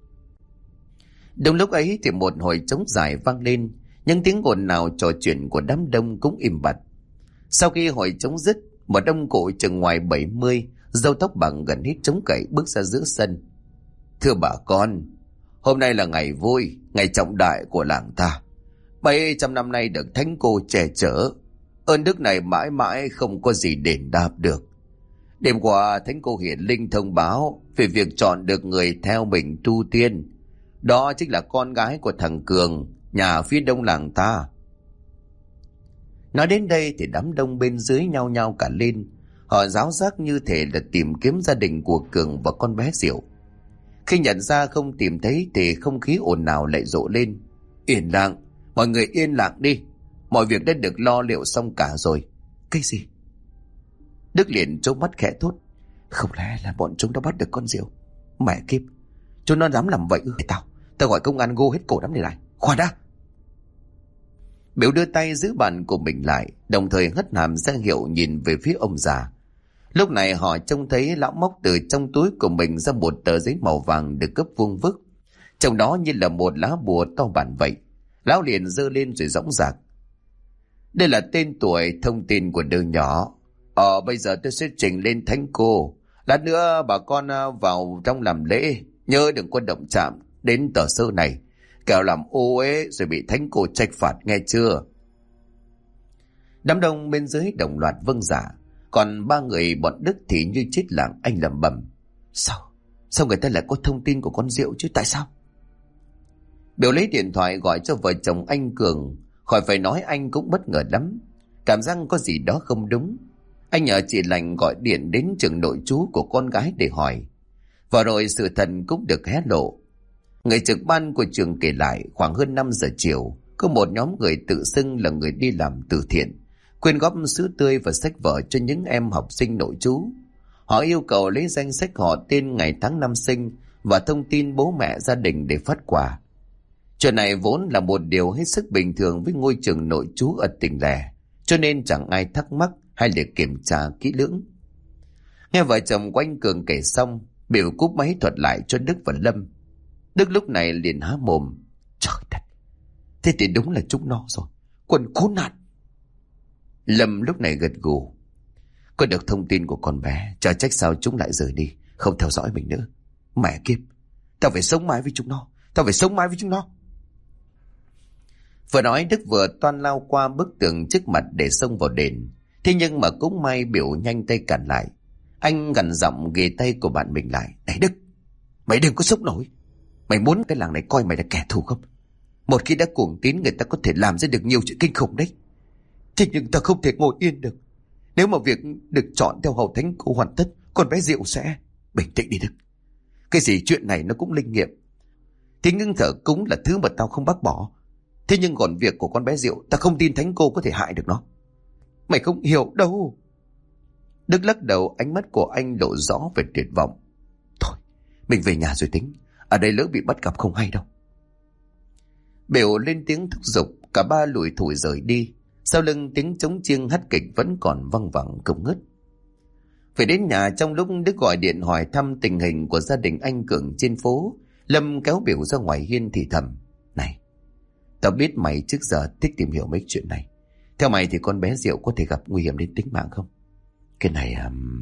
Speaker 1: Đúng lúc ấy thì một hồi trống dài vang lên, những tiếng ồn nào trò chuyện của đám đông cũng im bặt. Sau khi hồi trống dứt, một ông cụ chừng ngoài 70, râu tóc bạc gần hết chống cậy bước ra giữa sân. Thưa bà con, hôm nay là ngày vui, ngày trọng đại của làng ta. 700 năm nay được thánh cô che chở, ơn đức này mãi mãi không có gì đền đáp được. Đêm qua thánh cô hiển linh thông báo về việc chọn được người theo mình tu tiên. Đó chính là con gái của thằng Cường, nhà phía đông làng ta. Nói đến đây thì đám đông bên dưới nhao nhao cả lên. Họ ráo rác như thể là tìm kiếm gia đình của Cường và con bé Diệu. Khi nhận ra không tìm thấy thì không khí ồn ào lại rộ lên. Yên lặng, mọi người yên lặng đi. Mọi việc đã được lo liệu xong cả rồi. Cái gì? Đức liền trố mắt khẽ thốt. Không lẽ là bọn chúng đã bắt được con Diệu? Mẹ kiếp, chúng nó dám làm vậy ư? Tao gọi công an gô hết cổ đám này lại. Khoan đã. Biểu đưa tay giữ bàn của mình lại, đồng thời hất hàm ra hiệu nhìn về phía ông già. Lúc này họ trông thấy lão móc từ trong túi của mình ra một tờ giấy màu vàng được gấp vuông vức, trong đó như là một lá bùa to bản vậy. Lão liền giơ lên rồi dõng dạc. Đây là tên tuổi, thông tin của đứa nhỏ. Bây giờ tôi sẽ trình lên thánh cô. Lát nữa bà con vào trong làm lễ, nhớ đừng có động chạm đến tờ sơ này, kẻo làm ô uế rồi bị thánh cô trách phạt, nghe chưa? Đám đông bên dưới đồng loạt vâng dạ. Còn ba người bọn Đức thì như chết lặng. Anh lẩm bẩm. Sao người ta lại có thông tin của con Diệu chứ? Tại sao? Biểu lấy điện thoại gọi cho vợ chồng anh Cường. Khỏi phải nói, anh cũng bất ngờ lắm, cảm giác có gì đó không đúng. Anh nhờ chị Lành gọi điện đến trường nội trú của con gái để hỏi. Và rồi sự thật cũng được hé lộ. Người trực ban của trường kể lại khoảng hơn 5 giờ chiều, có một nhóm người tự xưng là người đi làm từ thiện, quyên góp sữa tươi và sách vở cho những em học sinh nội trú. Họ yêu cầu lấy danh sách họ, tên, ngày tháng năm sinh và thông tin bố mẹ gia đình để phát quà. Chuyện này vốn là một điều hết sức bình thường với ngôi trường nội trú ở tỉnh lẻ, cho nên chẳng ai thắc mắc hay để kiểm tra kỹ lưỡng. Nghe vợ chồng của anh Cường kể xong, Biểu cúp máy thuật lại cho Đức và Lâm. Đức lúc này liền há mồm. Trời đất, thế thì đúng là chúng nó rồi, quần khốn nạn. Lâm lúc này gật gù. Có được thông tin của con bé, chả trách sao chúng lại rời đi, không theo dõi mình nữa. Mẹ kiếp, tao phải sống mãi với chúng nó. Vừa nói Đức vừa toan lao qua bức tường trước mặt để xông vào đền. Thế nhưng mà cũng may Biểu nhanh tay cản lại. Anh gằn giọng ghì tay của bạn mình lại. Này Đức, Mày đừng có sốc nổi. Mày muốn cái làng này coi mày là kẻ thù không? Một khi đã cuồng tín, người ta có thể làm ra được nhiều chuyện kinh khủng đấy. Thế nhưng ta không thể ngồi yên được. Nếu mà việc được chọn theo hầu thánh cô hoàn tất, con bé Diệu sẽ... Bình tĩnh đi Đức. Cái gì chuyện này nó cũng linh nghiệm. Thế ngưng thở cúng là thứ mà tao không bác bỏ. Thế nhưng còn việc của con bé Diệu, ta không tin thánh cô có thể hại được nó. Mày không hiểu đâu. Đức lắc đầu, ánh mắt của anh lộ rõ về tuyệt vọng. Thôi, mình về nhà rồi tính. Ở đây lỡ bị bắt gặp không hay đâu. Biểu lên tiếng thúc giục, cả ba lủi thủi rời đi. Sau lưng tiếng trống chiêng hát kịch vẫn còn văng vẳng không ngớt. Về đến nhà, trong lúc Đức gọi điện hỏi thăm tình hình của gia đình anh Cường trên phố, Lâm kéo Biểu ra ngoài hiên thì thầm. Này, tao biết mày trước giờ thích tìm hiểu mấy chuyện này. Theo mày thì con bé Diệu có thể gặp nguy hiểm đến tính mạng không? Cái này...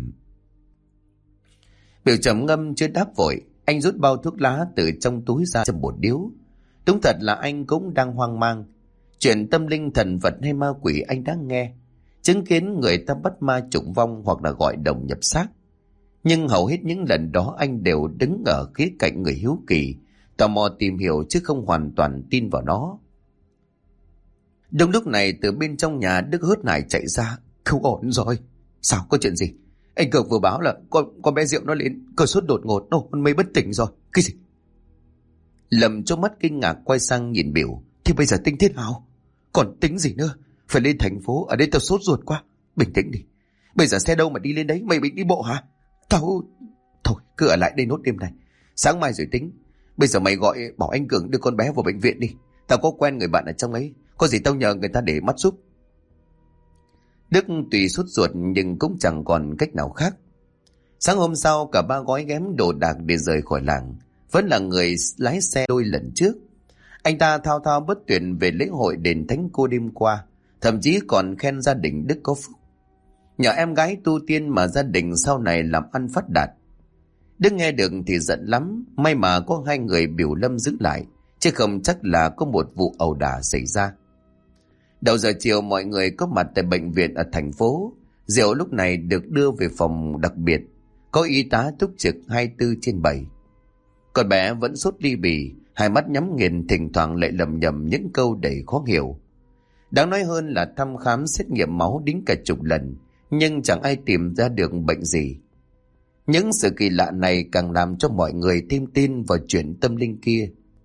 Speaker 1: Biểu trầm ngâm chưa đáp vội. Anh rút bao thuốc lá từ trong túi ra châm một điếu. Đúng thật là anh cũng đang hoang mang. Chuyện tâm linh thần vật hay ma quỷ anh đã nghe, chứng kiến người ta bắt ma trùng vong hoặc là gọi đồng nhập xác. Nhưng hầu hết những lần đó anh đều đứng ở khía cạnh người hiếu kỳ, tò mò tìm hiểu chứ không hoàn toàn tin vào nó. Đúng lúc này từ bên trong nhà Đức hớt hải chạy ra. Không ổn rồi. Sao, có chuyện gì? Anh Cường vừa báo là con bé Diệu nó lên cơn sốt đột ngột, nó hôn mê bất tỉnh rồi. Cái gì? Lâm trong mắt kinh ngạc quay sang nhìn Biểu. Thì bây giờ tính thế nào? Còn tính gì nữa? Phải lên thành phố, ở đây tao sốt ruột quá. Bình tĩnh đi. Bây giờ xe đâu mà đi lên đấy? Mày định đi bộ hả? Tao... Thôi cứ ở lại đây nốt đêm này, sáng mai rồi tính. Bây giờ mày bảo anh Cường đưa con bé vào bệnh viện đi. Tao có quen người bạn ở trong ấy, có gì tao nhờ người ta để mắt giúp. Đức tùy sốt ruột nhưng cũng chẳng còn cách nào khác. Sáng hôm sau cả ba gói ghém đồ đạc để rời khỏi làng. Vẫn là người lái xe đôi lần trước. Anh ta thao thao bất tuyệt về lễ hội đền thánh cô đêm qua, thậm chí còn khen gia đình Đức có phúc. Nhờ em gái tu tiên mà gia đình sau này làm ăn phát đạt. Đức nghe được thì giận lắm, may mà có hai người Biểu Lâm giữ lại, chứ không chắc là có một vụ ẩu đả xảy ra. Đầu giờ chiều mọi người có mặt tại bệnh viện ở thành phố. Diệu lúc này được đưa về phòng đặc biệt, có y tá túc trực 24/7. Con bé vẫn sốt ly bì, hai mắt nhắm nghiền, thỉnh thoảng lại lầm nhầm những câu đầy khó hiểu. Đáng nói hơn là thăm khám xét nghiệm máu đến cả chục lần, nhưng chẳng ai tìm ra được bệnh gì. Những sự kỳ lạ này càng làm cho mọi người thêm tin vào chuyện tâm linh kia.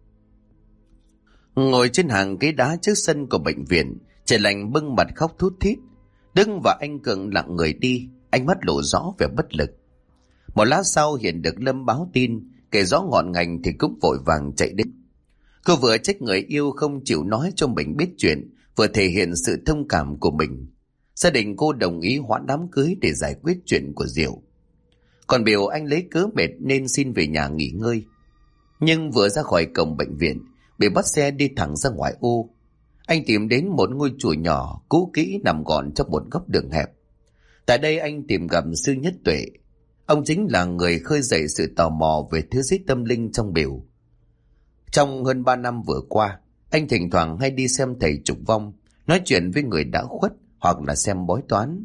Speaker 1: Ngồi trên hàng ghế đá trước sân của bệnh viện, Trời Lành bưng mặt khóc thút thít. Đức và anh Cường lặng người đi, ánh mắt lộ rõ vẻ bất lực. Một lát sau hiện được Lâm báo tin, kể rõ ngọn ngành thì cũng vội vàng chạy đến. Cô vừa trách người yêu không chịu nói cho mình biết chuyện, vừa thể hiện sự thông cảm của mình. Gia đình cô đồng ý hoãn đám cưới để giải quyết chuyện của Diệu. Còn Biểu anh lấy cớ mệt nên xin về nhà nghỉ ngơi. Nhưng vừa ra khỏi cổng bệnh viện, bị bắt xe đi thẳng ra ngoài ô. Anh tìm đến một ngôi chùa nhỏ cũ kỹ nằm gọn trong một góc đường hẹp. Tại đây anh tìm gặp sư Nhất Tuệ. Ông chính là người khơi dậy sự tò mò về thế giới tâm linh trong Biểu. Trong hơn 3 năm vừa qua, anh thỉnh thoảng hay đi xem thầy trục vong, nói chuyện với người đã khuất hoặc là xem bói toán.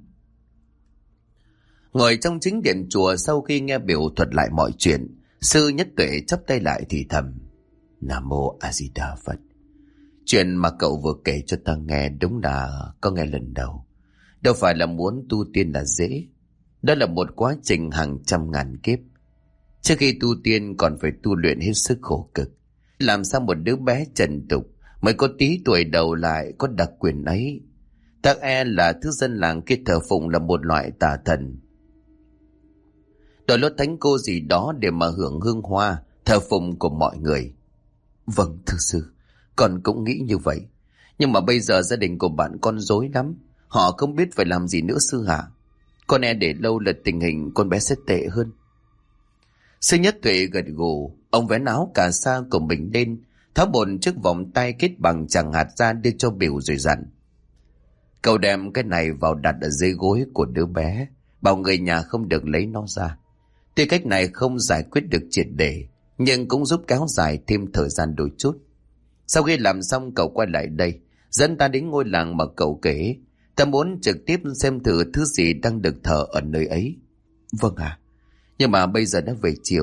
Speaker 1: Ngồi trong chính điện chùa, sau khi nghe Biểu thuật lại mọi chuyện, sư Nhất Tuệ chắp tay lại thì thầm: Nam Mô A Di Đà Phật. Chuyện mà cậu vừa kể cho ta nghe đúng là có nghe lần đầu. Đâu phải là muốn tu tiên là dễ. Đó là một quá trình hàng trăm ngàn kiếp. Trước khi tu tiên còn phải tu luyện hết sức khổ cực. Làm sao một đứa bé trần tục mới có tí tuổi đầu lại có đặc quyền ấy? Ta e là thứ dân làng kia thờ phụng là một loại tà thần. Đòi lốt thánh cô gì đó để mà hưởng hương hoa thờ phụng của mọi người. Vâng thưa sư, con cũng nghĩ như vậy. Nhưng mà bây giờ gia đình của bạn con rối lắm. Họ không biết phải làm gì nữa sư hả? Con e để lâu là tình hình con bé sẽ tệ hơn. Sư Nhất Tuệ gật gù. Ông vén áo cà sa của mình lên, tháo một chiếc vòng tay kết bằng chẳng hạt ra đưa cho Biểu rồi dặn: Cậu đem cái này vào đặt ở dưới gối của đứa bé, bảo người nhà không được lấy nó ra. Tuy cách này không giải quyết được triệt để, nhưng cũng giúp kéo dài thêm thời gian đôi chút. Sau khi làm xong cậu quay lại đây, dẫn ta đến ngôi làng mà cậu kể. Ta muốn trực tiếp xem thử thứ gì đang được thờ ở nơi ấy. Vâng ạ. Nhưng mà bây giờ đã về chiều,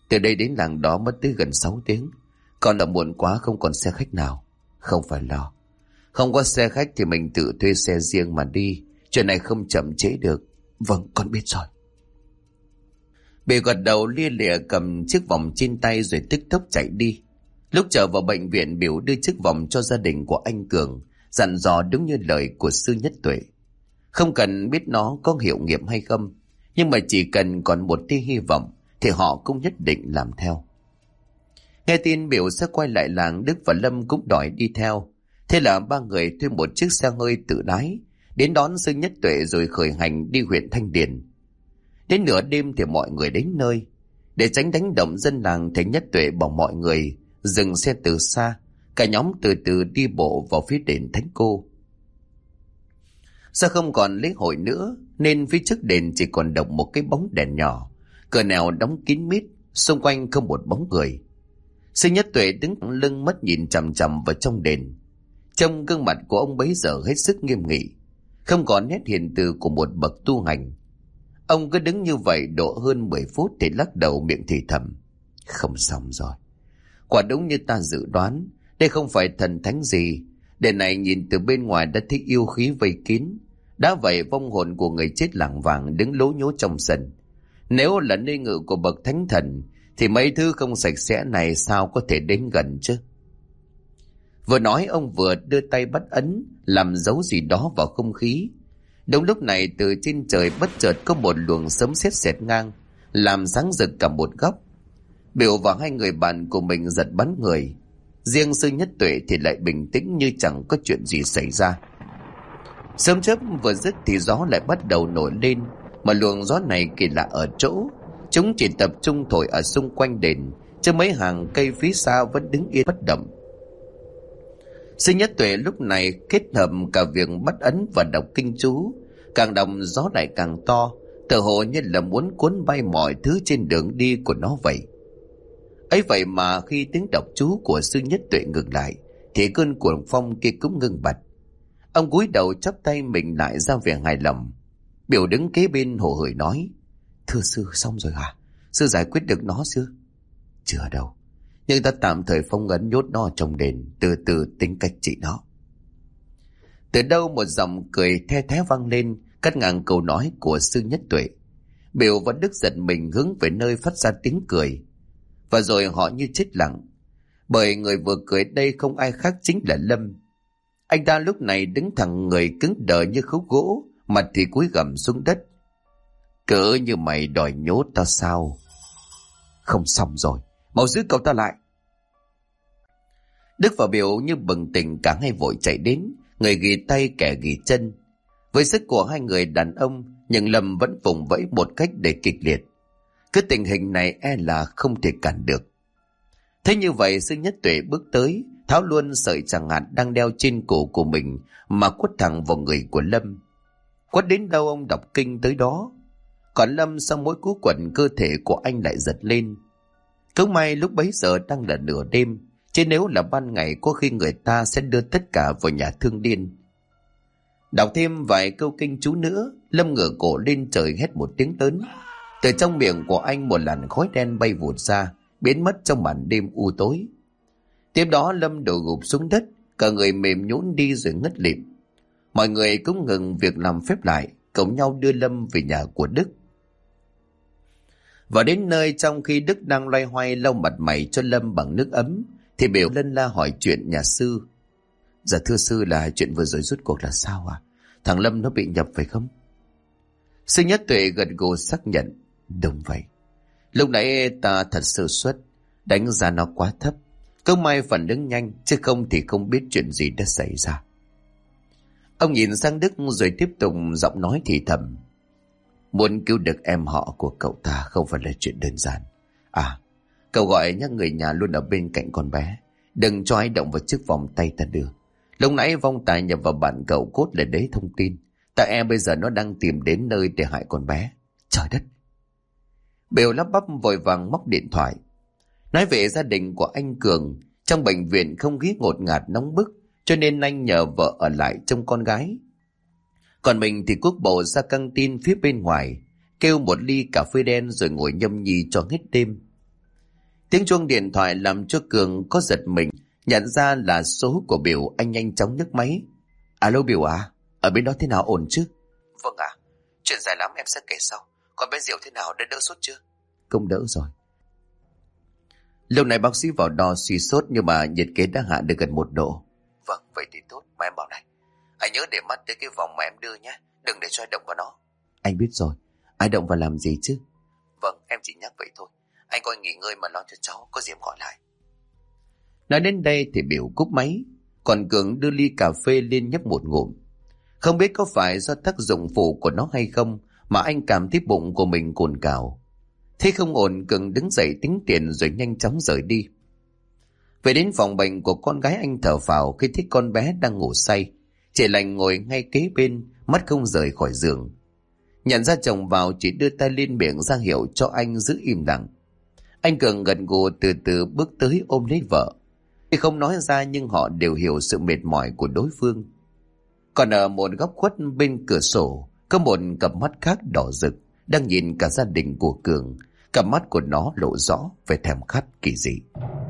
Speaker 1: Từ đây đến làng đó mất tới gần 6 tiếng. Con đã muộn quá, không còn xe khách nào. Không phải lo. Không có xe khách thì mình tự thuê xe riêng mà đi. Chuyện này không chậm trễ được. Vâng, con biết rồi. Bị gật đầu lia lịa cầm chiếc vòng trên tay rồi tức tốc chạy đi. Lúc trở vào bệnh viện, Biểu đưa chiếc vòng cho gia đình của anh Cường, dặn dò đúng như lời của sư Nhất Tuệ. Không cần biết nó có hiệu nghiệm hay không, nhưng mà chỉ cần còn một tia hy vọng thì họ cũng nhất định làm theo. Nghe tin Biểu sẽ quay lại làng, Đức và Lâm cũng đòi đi theo. Thế là ba người thuê một chiếc xe hơi tự lái đến đón sư Nhất Tuệ rồi khởi hành đi huyện Thanh Điền. Đến nửa đêm thì mọi người đến nơi. Để tránh đánh động dân làng, thầy Nhất Tuệ bảo mọi người dừng xe từ xa, cả nhóm từ từ đi bộ vào phía đền Thánh Cô. Do không còn lễ hội nữa nên phía trước đền chỉ còn độc một cái bóng đèn nhỏ, cửa nẻo đóng kín mít, xung quanh không một bóng người. Sư Nhất Tuệ đứng lưng mất nhìn chằm chằm vào trong đền. Trong gương mặt của ông bấy giờ hết sức nghiêm nghị, không có nét hiền từ của một bậc tu hành. Ông cứ đứng như vậy độ hơn 10 phút thì lắc đầu miệng thì thầm: không xong rồi. Quả đúng như ta dự đoán, đây không phải thần thánh gì. Đền này nhìn từ bên ngoài đã thích yêu khí vây kín. Đã vậy vong hồn của người chết lảng vảng đứng lố nhố trong sân. Nếu là nơi ngự của bậc thánh thần thì mấy thứ không sạch sẽ này sao có thể đến gần chứ? Vừa nói ông vừa đưa tay bắt ấn làm dấu gì đó vào không khí. Đúng lúc này từ trên trời bất chợt có một luồng sấm sét xẹt ngang, làm sáng rực cả một góc. Biểu và hai người bạn của mình giật bắn người. Riêng sư Nhất Tuệ thì lại bình tĩnh như chẳng có chuyện gì xảy ra. Sớm chớp vừa dứt thì gió lại bắt đầu nổi lên, mà luồng gió này kỳ lạ ở chỗ chúng chỉ tập trung thổi ở xung quanh đền, chứ mấy hàng cây phía xa vẫn đứng yên bất động. Sư Nhất Tuệ lúc này kết hợp cả việc bắt ấn và đọc kinh chú, càng đọc gió lại càng to, tựa hồ như là muốn cuốn bay mọi thứ trên đường đi của nó vậy. Ấy vậy mà khi tiếng đọc chú của sư Nhất Tuệ ngừng lại thì cơn cuồng phong kia cũng ngưng bặt. Ông cúi đầu chắp tay mình lại ra vẻ hài lòng. Biểu đứng kế bên hồ hởi nói: thưa sư, xong rồi hả? Sư giải quyết được nó chưa? Chưa đâu, nhưng ta tạm thời phong ấn nhốt nó trong đền, từ từ tính cách trị nó. Từ đâu một giọng cười the thé vang lên, cắt ngang câu nói của sư Nhất Tuệ. Biểu và Đức giật mình hướng về nơi phát ra tiếng cười, và rồi họ như chết lặng, bởi người vừa cười đây không ai khác chính là Lâm. Anh ta lúc này đứng thẳng người cứng đờ như khúc gỗ, mặt thì cúi gằm xuống đất. Cỡ như mày đòi nhốt tao sao? Không xong rồi, mau giữ cậu ta lại. Đức và Biểu như bừng tỉnh, cả hai vội chạy đến, người ghì tay kẻ ghì chân. Với sức của hai người đàn ông, nhưng Lâm vẫn vùng vẫy một cách để kịch liệt. Cứ tình hình này e là không thể cản được. Thế như vậy, sư Nhất Tuệ bước tới, tháo luôn sợi chẳng hạn đang đeo trên cổ của mình mà quất thẳng vào người của Lâm. Quất đến đâu ông đọc kinh tới đó. Còn Lâm sau mỗi cú quật, cơ thể của anh lại giật lên. Cứ may lúc bấy giờ đang là nửa đêm, chứ nếu là ban ngày có khi người ta sẽ đưa tất cả vào nhà thương điên. Đọc thêm vài câu kinh chú nữa, Lâm ngửa cổ lên trời hét một tiếng lớn. Từ trong miệng của anh một làn khói đen bay vụt ra, biến mất trong màn đêm u tối. Tiếp đó Lâm đổ gục xuống đất, cả người mềm nhũn đi rồi ngất lịm. Mọi người cũng ngừng việc làm phép lại, cùng nhau đưa Lâm về nhà của Đức. Và đến nơi, trong khi Đức đang loay hoay lau mặt mày cho Lâm bằng nước ấm, thì Biểu lân la hỏi chuyện nhà sư. Dạ thưa sư, là chuyện vừa rồi rốt cuộc là sao à? Thằng Lâm nó bị nhập phải không? Sư Nhất Tuệ gật gù xác nhận. Đúng vậy. Lúc nãy ta thật sơ suất, đánh giá nó quá thấp. Cứ may phản ứng nhanh, chứ không thì không biết chuyện gì đã xảy ra. Ông nhìn sang Đức rồi tiếp tục giọng nói thì thầm. Muốn cứu được em họ của cậu ta không phải là chuyện đơn giản. À, cậu gọi nhắc người nhà luôn ở bên cạnh con bé, đừng cho ai động vào chiếc vòng tay ta đưa. Lúc nãy vong tài nhập vào bản cậu cốt để đấy thông tin. Tại em bây giờ nó đang tìm đến nơi để hại con bé. Trời đất! Biểu lắp bắp vội vàng móc điện thoại. Nói về gia đình của anh Cường, trong bệnh viện không khí ngột ngạt nóng bức, cho nên anh nhờ vợ ở lại trông con gái. Còn mình thì cuốc bộ ra căng tin phía bên ngoài, kêu một ly cà phê đen rồi ngồi nhâm nhi cho hết đêm. Tiếng chuông điện thoại làm cho Cường có giật mình, nhận ra là số của Biểu. Anh nhanh chóng nhấc máy. Alo Biểu à, ở bên đó thế nào, ổn chứ?
Speaker 2: Vâng ạ, chuyện dài lắm em sẽ kể sau. Còn bé Diệu thế nào, đã đỡ sốt chưa?
Speaker 1: Cũng đỡ rồi. Lúc này bác sĩ vào đo suy sốt nhưng mà nhiệt kế đã hạ được gần 1 độ.
Speaker 2: Vâng, vậy thì tốt. Mà em bảo này, anh nhớ để mắt tới cái vòng mà em đưa nhé, đừng để cho ai động vào nó.
Speaker 1: Anh biết rồi, ai động vào làm gì chứ?
Speaker 2: Vâng, em chỉ nhắc vậy thôi. Anh coi nghỉ ngơi mà lo cho cháu, có gì em gọi lại.
Speaker 1: Nói đến đây thì Biểu cúp máy, còn Cường đưa ly cà phê lên nhấp một ngụm. Không biết có phải do tác dụng phụ của nó hay không mà anh cảm thấy bụng của mình cồn cào. Thế không ổn, Cường đứng dậy tính tiền rồi nhanh chóng rời đi. Về đến phòng bệnh của con gái, anh thở phào khi thấy con bé đang ngủ say. Chị Lành ngồi ngay kế bên, mắt không rời khỏi giường. Nhận ra chồng vào, chỉ đưa tay lên miệng ra hiệu cho anh giữ im lặng. Anh Cường gật gù từ từ bước tới ôm lấy vợ. Khi không nói ra nhưng họ đều hiểu sự mệt mỏi của đối phương. Còn ở một góc khuất bên cửa sổ, có một cặp mắt khác đỏ rực đang nhìn cả gia đình của Cường. Cặp mắt của nó lộ rõ về thèm khát kỳ dị.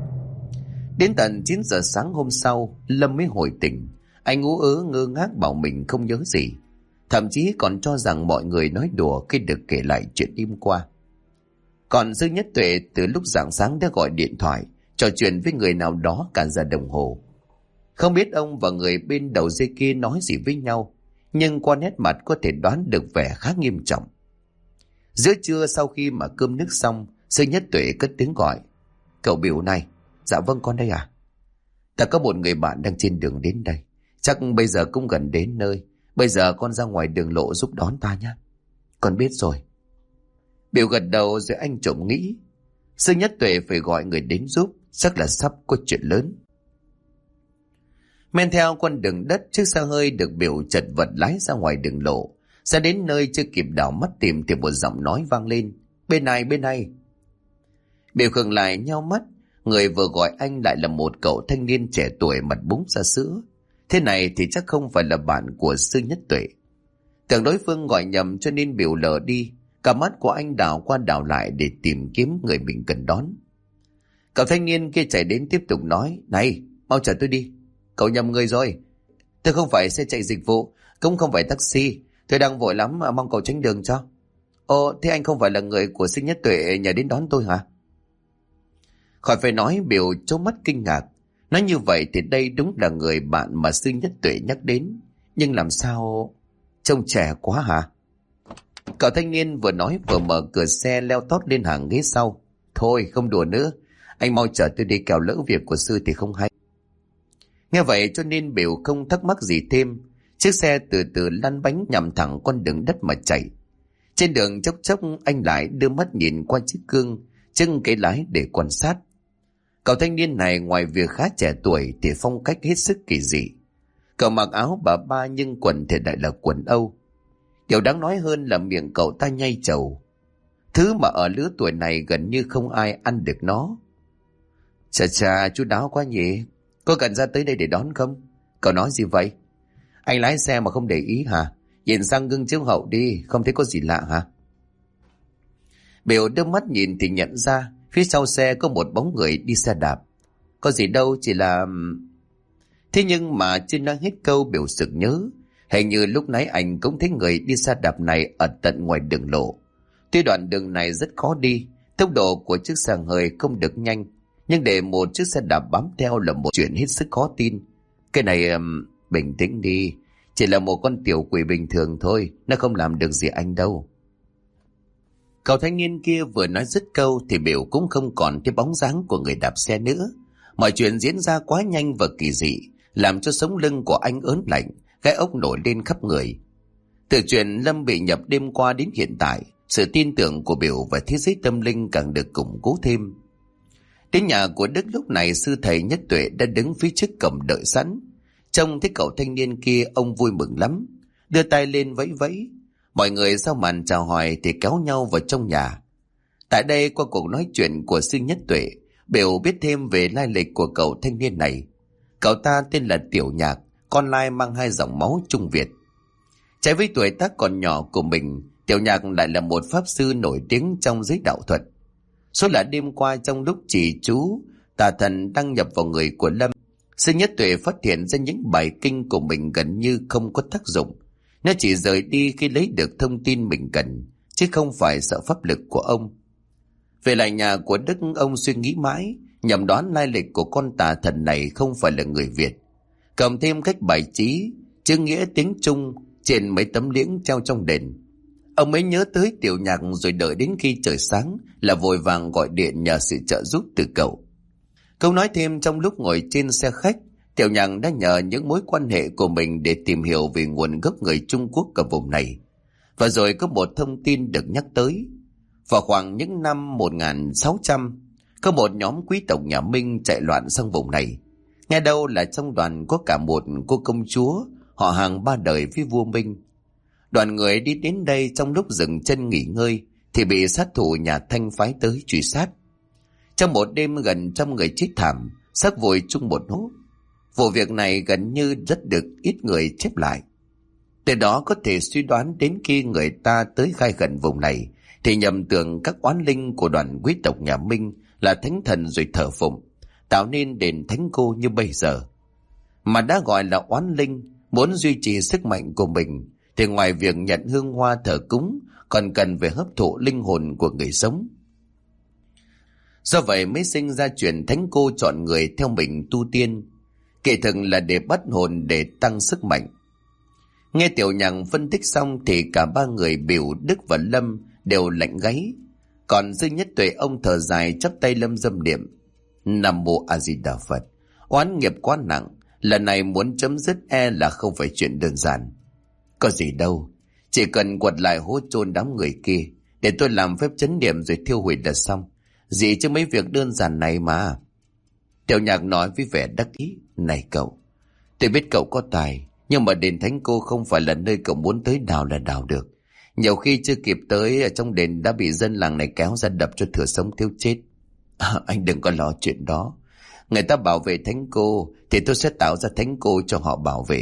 Speaker 1: Đến tận 9 giờ sáng hôm sau, Lâm mới hồi tỉnh. Anh ú ớ ngơ ngác bảo mình không nhớ gì. Thậm chí còn cho rằng mọi người nói đùa khi được kể lại chuyện đêm qua. Còn Dương Nhất Tuệ từ lúc rạng sáng đã gọi điện thoại trò chuyện với người nào đó cả giờ đồng hồ. Không biết ông và người bên đầu dây kia nói gì với nhau, nhưng qua nét mặt có thể đoán được vẻ khá nghiêm trọng. Giữa trưa sau khi mà cơm nước xong, Dương Nhất Tuệ cất tiếng gọi. Cậu Biểu này. Dạ vâng, con đây à? Ta có một người bạn đang trên đường đến đây. Chắc bây giờ cũng gần đến nơi. Bây giờ con ra ngoài đường lộ giúp đón ta nhé. Con biết rồi. Biểu gật đầu rồi anh trộm nghĩ. Dương Nhất Tuệ phải gọi người đến giúp, chắc là sắp có chuyện lớn. Men theo con đường đất, chiếc xe hơi được Biểu chật vật lái ra ngoài đường lộ. Ra đến nơi chưa kịp đảo mắt tìm thì một giọng nói vang lên. Bên này, bên này. Biểu khựng lại nheo mắt. Người vừa gọi anh lại là một cậu thanh niên trẻ tuổi mặt búng ra sữa. Thế này thì chắc không phải là bạn của Dương Nhất Tuệ. Tưởng đối phương gọi nhầm cho nên Biểu lờ đi. Cả mắt của anh đảo qua đảo lại để tìm kiếm người mình cần đón. Cậu thanh niên kia chạy đến tiếp tục nói. Này, mau chở tôi đi. Cậu nhầm người rồi. Tôi không phải xe chạy dịch vụ, cũng không phải taxi. Tôi đang vội lắm mà mong cậu tránh đường cho. Ồ, thế anh không phải là người của Dương Nhất Tuệ nhờ đến đón tôi hả? Khỏi phải nói, Biểu trố mắt kinh ngạc. Nói như vậy thì đây đúng là người bạn mà Dương Nhất Tuệ nhắc đến. Nhưng làm sao... Trông trẻ quá hả? Cậu thanh niên vừa nói vừa mở cửa xe leo tót lên hàng ghế sau. Thôi không đùa nữa, anh mau chở tôi đi, kẻo lỡ việc của sư thì không hay. Nghe vậy cho nên Biểu không thắc mắc gì thêm. Chiếc xe từ từ lăn bánh nhằm thẳng con đường đất mà chạy. Trên đường chốc chốc anh lại đưa mắt nhìn qua chiếc gương chân cái lái để quan sát. Cậu thanh niên này ngoài việc khá trẻ tuổi thì phong cách hết sức kỳ dị. Cậu mặc áo bà ba nhưng quần thì lại là quần Âu. Điều đáng nói hơn là miệng cậu ta nhai trầu, thứ mà ở lứa tuổi này gần như không ai ăn được nó. Chà chà, chú đáo quá nhỉ. Có cần ra tới đây để đón không? Cậu nói gì vậy? Anh lái xe mà không để ý hả? Nhìn sang gương chiếu hậu đi, không thấy có gì lạ hả? Biểu đưa mắt nhìn thì nhận ra phía sau xe có một bóng người đi xe đạp. Có gì đâu, chỉ là... Thế nhưng mà chưa nói hết câu, Biểu sực nhớ. Hình như lúc nãy anh cũng thấy người đi xe đạp này ở tận ngoài đường lộ. Tuy đoạn đường này rất khó đi, tốc độ của chiếc xe hơi không được nhanh, nhưng để một chiếc xe đạp bám theo là một chuyện hết sức khó tin. Cái này... bình tĩnh đi, chỉ là một con tiểu quỷ bình thường thôi, nó không làm được gì anh đâu. Cậu thanh niên kia vừa nói dứt câu thì Biểu cũng không còn thấy bóng dáng của người đạp xe nữa. Mọi chuyện diễn ra quá nhanh và kỳ dị, làm cho sống lưng của anh ớn lạnh, gai ốc nổi lên khắp người. Từ chuyện Lâm bị nhập đêm qua đến hiện tại, sự tin tưởng của Biểu và thế giới tâm linh càng được củng cố thêm. Đến nhà của Đức lúc này, sư thầy Nhất Tuệ đã đứng phía trước cổng đợi sẵn. Trông thấy cậu thanh niên kia, ông vui mừng lắm, đưa tay lên vẫy vẫy. Mọi người sau màn chào hỏi thì kéo nhau vào trong nhà. Tại đây, qua cuộc nói chuyện của sư Nhất Tuệ, Biểu biết thêm về lai lịch của cậu thanh niên này. Cậu ta tên là Tiểu Nhạc, con lai mang 2 dòng máu Trung Việt. Trái với tuổi tác còn nhỏ của mình, Tiểu Nhạc lại là một pháp sư nổi tiếng trong giới đạo thuật. Số là đêm qua trong lúc chỉ chú tà thần đăng nhập vào người của Lâm, Sư Nhất Tuệ phát hiện ra những bài kinh của mình gần như không có tác dụng. Nó chỉ rời đi khi lấy được thông tin mình cần, chứ không phải sợ pháp lực của ông. Về lại nhà của Đức, ông suy nghĩ mãi, nhằm đoán lai lịch của con tà thần này không phải là người Việt. Cộng thêm cách bài trí, chữ nghĩa tiếng Trung trên mấy tấm liễn treo trong đền, ông mới nhớ tới Tiểu Nhạc, rồi đợi đến khi trời sáng là vội vàng gọi điện nhờ sự trợ giúp từ cậu. Câu nói thêm trong lúc ngồi trên xe khách, Tiểu Nhạc đã nhờ những mối quan hệ của mình để tìm hiểu về nguồn gốc người Trung Quốc ở vùng này. Và rồi có một thông tin được nhắc tới. Vào khoảng những năm 1600, có một nhóm quý tộc nhà Minh chạy loạn sang vùng này. Nghe đâu là trong đoàn có cả một cô công chúa, họ hàng ba đời với vua Minh. Đoàn người đi đến đây trong lúc dừng chân nghỉ ngơi thì bị sát thủ nhà Thanh phái tới truy sát. Trong một đêm gần 100 người chết thảm, xác vùi chung một hố. Vụ việc này gần như rất được ít người chép lại. Từ đó có thể suy đoán đến khi người ta tới khai khẩn vùng này thì nhầm tưởng các oán linh của đoàn quý tộc nhà Minh là thánh thần rồi thờ phụng, tạo nên đền Thánh Cô như bây giờ. Mà đã gọi là oán linh, muốn duy trì sức mạnh của mình thì ngoài việc nhận hương hoa thờ cúng còn cần phải hấp thụ linh hồn của người sống. Do vậy mới sinh ra chuyện Thánh Cô chọn người theo mình tu tiên, kỳ thực là để bắt hồn, để tăng sức mạnh. Nghe Tiểu Nhạc phân tích xong thì cả ba người Biểu, Đức và Lâm đều lạnh gáy. Còn Sư Nhất Tuệ ông thở dài chắp tay lâm dâm niệm: Nam Mô A Di Đà Phật. Oán nghiệp quá nặng, lần này muốn chấm dứt là không phải chuyện đơn giản. Có gì đâu, chỉ cần quật lại hố chôn đám người kia, để tôi làm phép chấn niệm rồi thiêu hủy là xong. Gì chứ mấy việc đơn giản này mà. Tiểu Nhạc nói với vẻ đắc ý: Này cậu, tôi biết cậu có tài, nhưng mà đền Thánh Cô không phải là nơi cậu muốn tới đào là đào được. Nhiều khi chưa kịp tới, ở trong đền đã bị dân làng này kéo ra đập cho thừa sống thiếu chết. Anh đừng có lo chuyện đó. Người ta bảo vệ Thánh Cô thì tôi sẽ tạo ra Thánh Cô cho họ bảo vệ.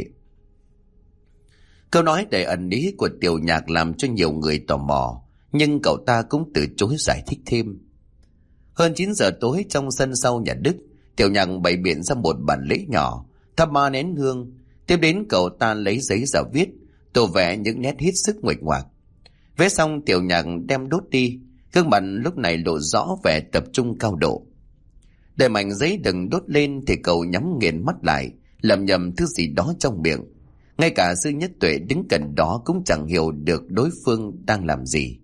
Speaker 1: Câu nói đầy ẩn ý của Tiểu Nhạc làm cho nhiều người tò mò, nhưng cậu ta cũng từ chối giải thích thêm. Hơn 9 giờ tối, trong sân sau nhà Đức, Tiểu Nhạc bày biện ra một bàn lễ nhỏ, thắp 3 nén hương. Tiếp đến cậu ta lấy giấy ra viết, tô vẽ những nét hết sức nguệch ngoạc. Vẽ xong, Tiểu Nhạc đem đốt đi, gương mặt lúc này lộ rõ vẻ tập trung cao độ. Để mảnh giấy đừng đốt lên thì cậu nhắm nghiền mắt lại, lẩm nhẩm thứ gì đó trong miệng. Ngay cả Sư Nhất Tuệ đứng gần đó cũng chẳng hiểu được đối phương đang làm gì.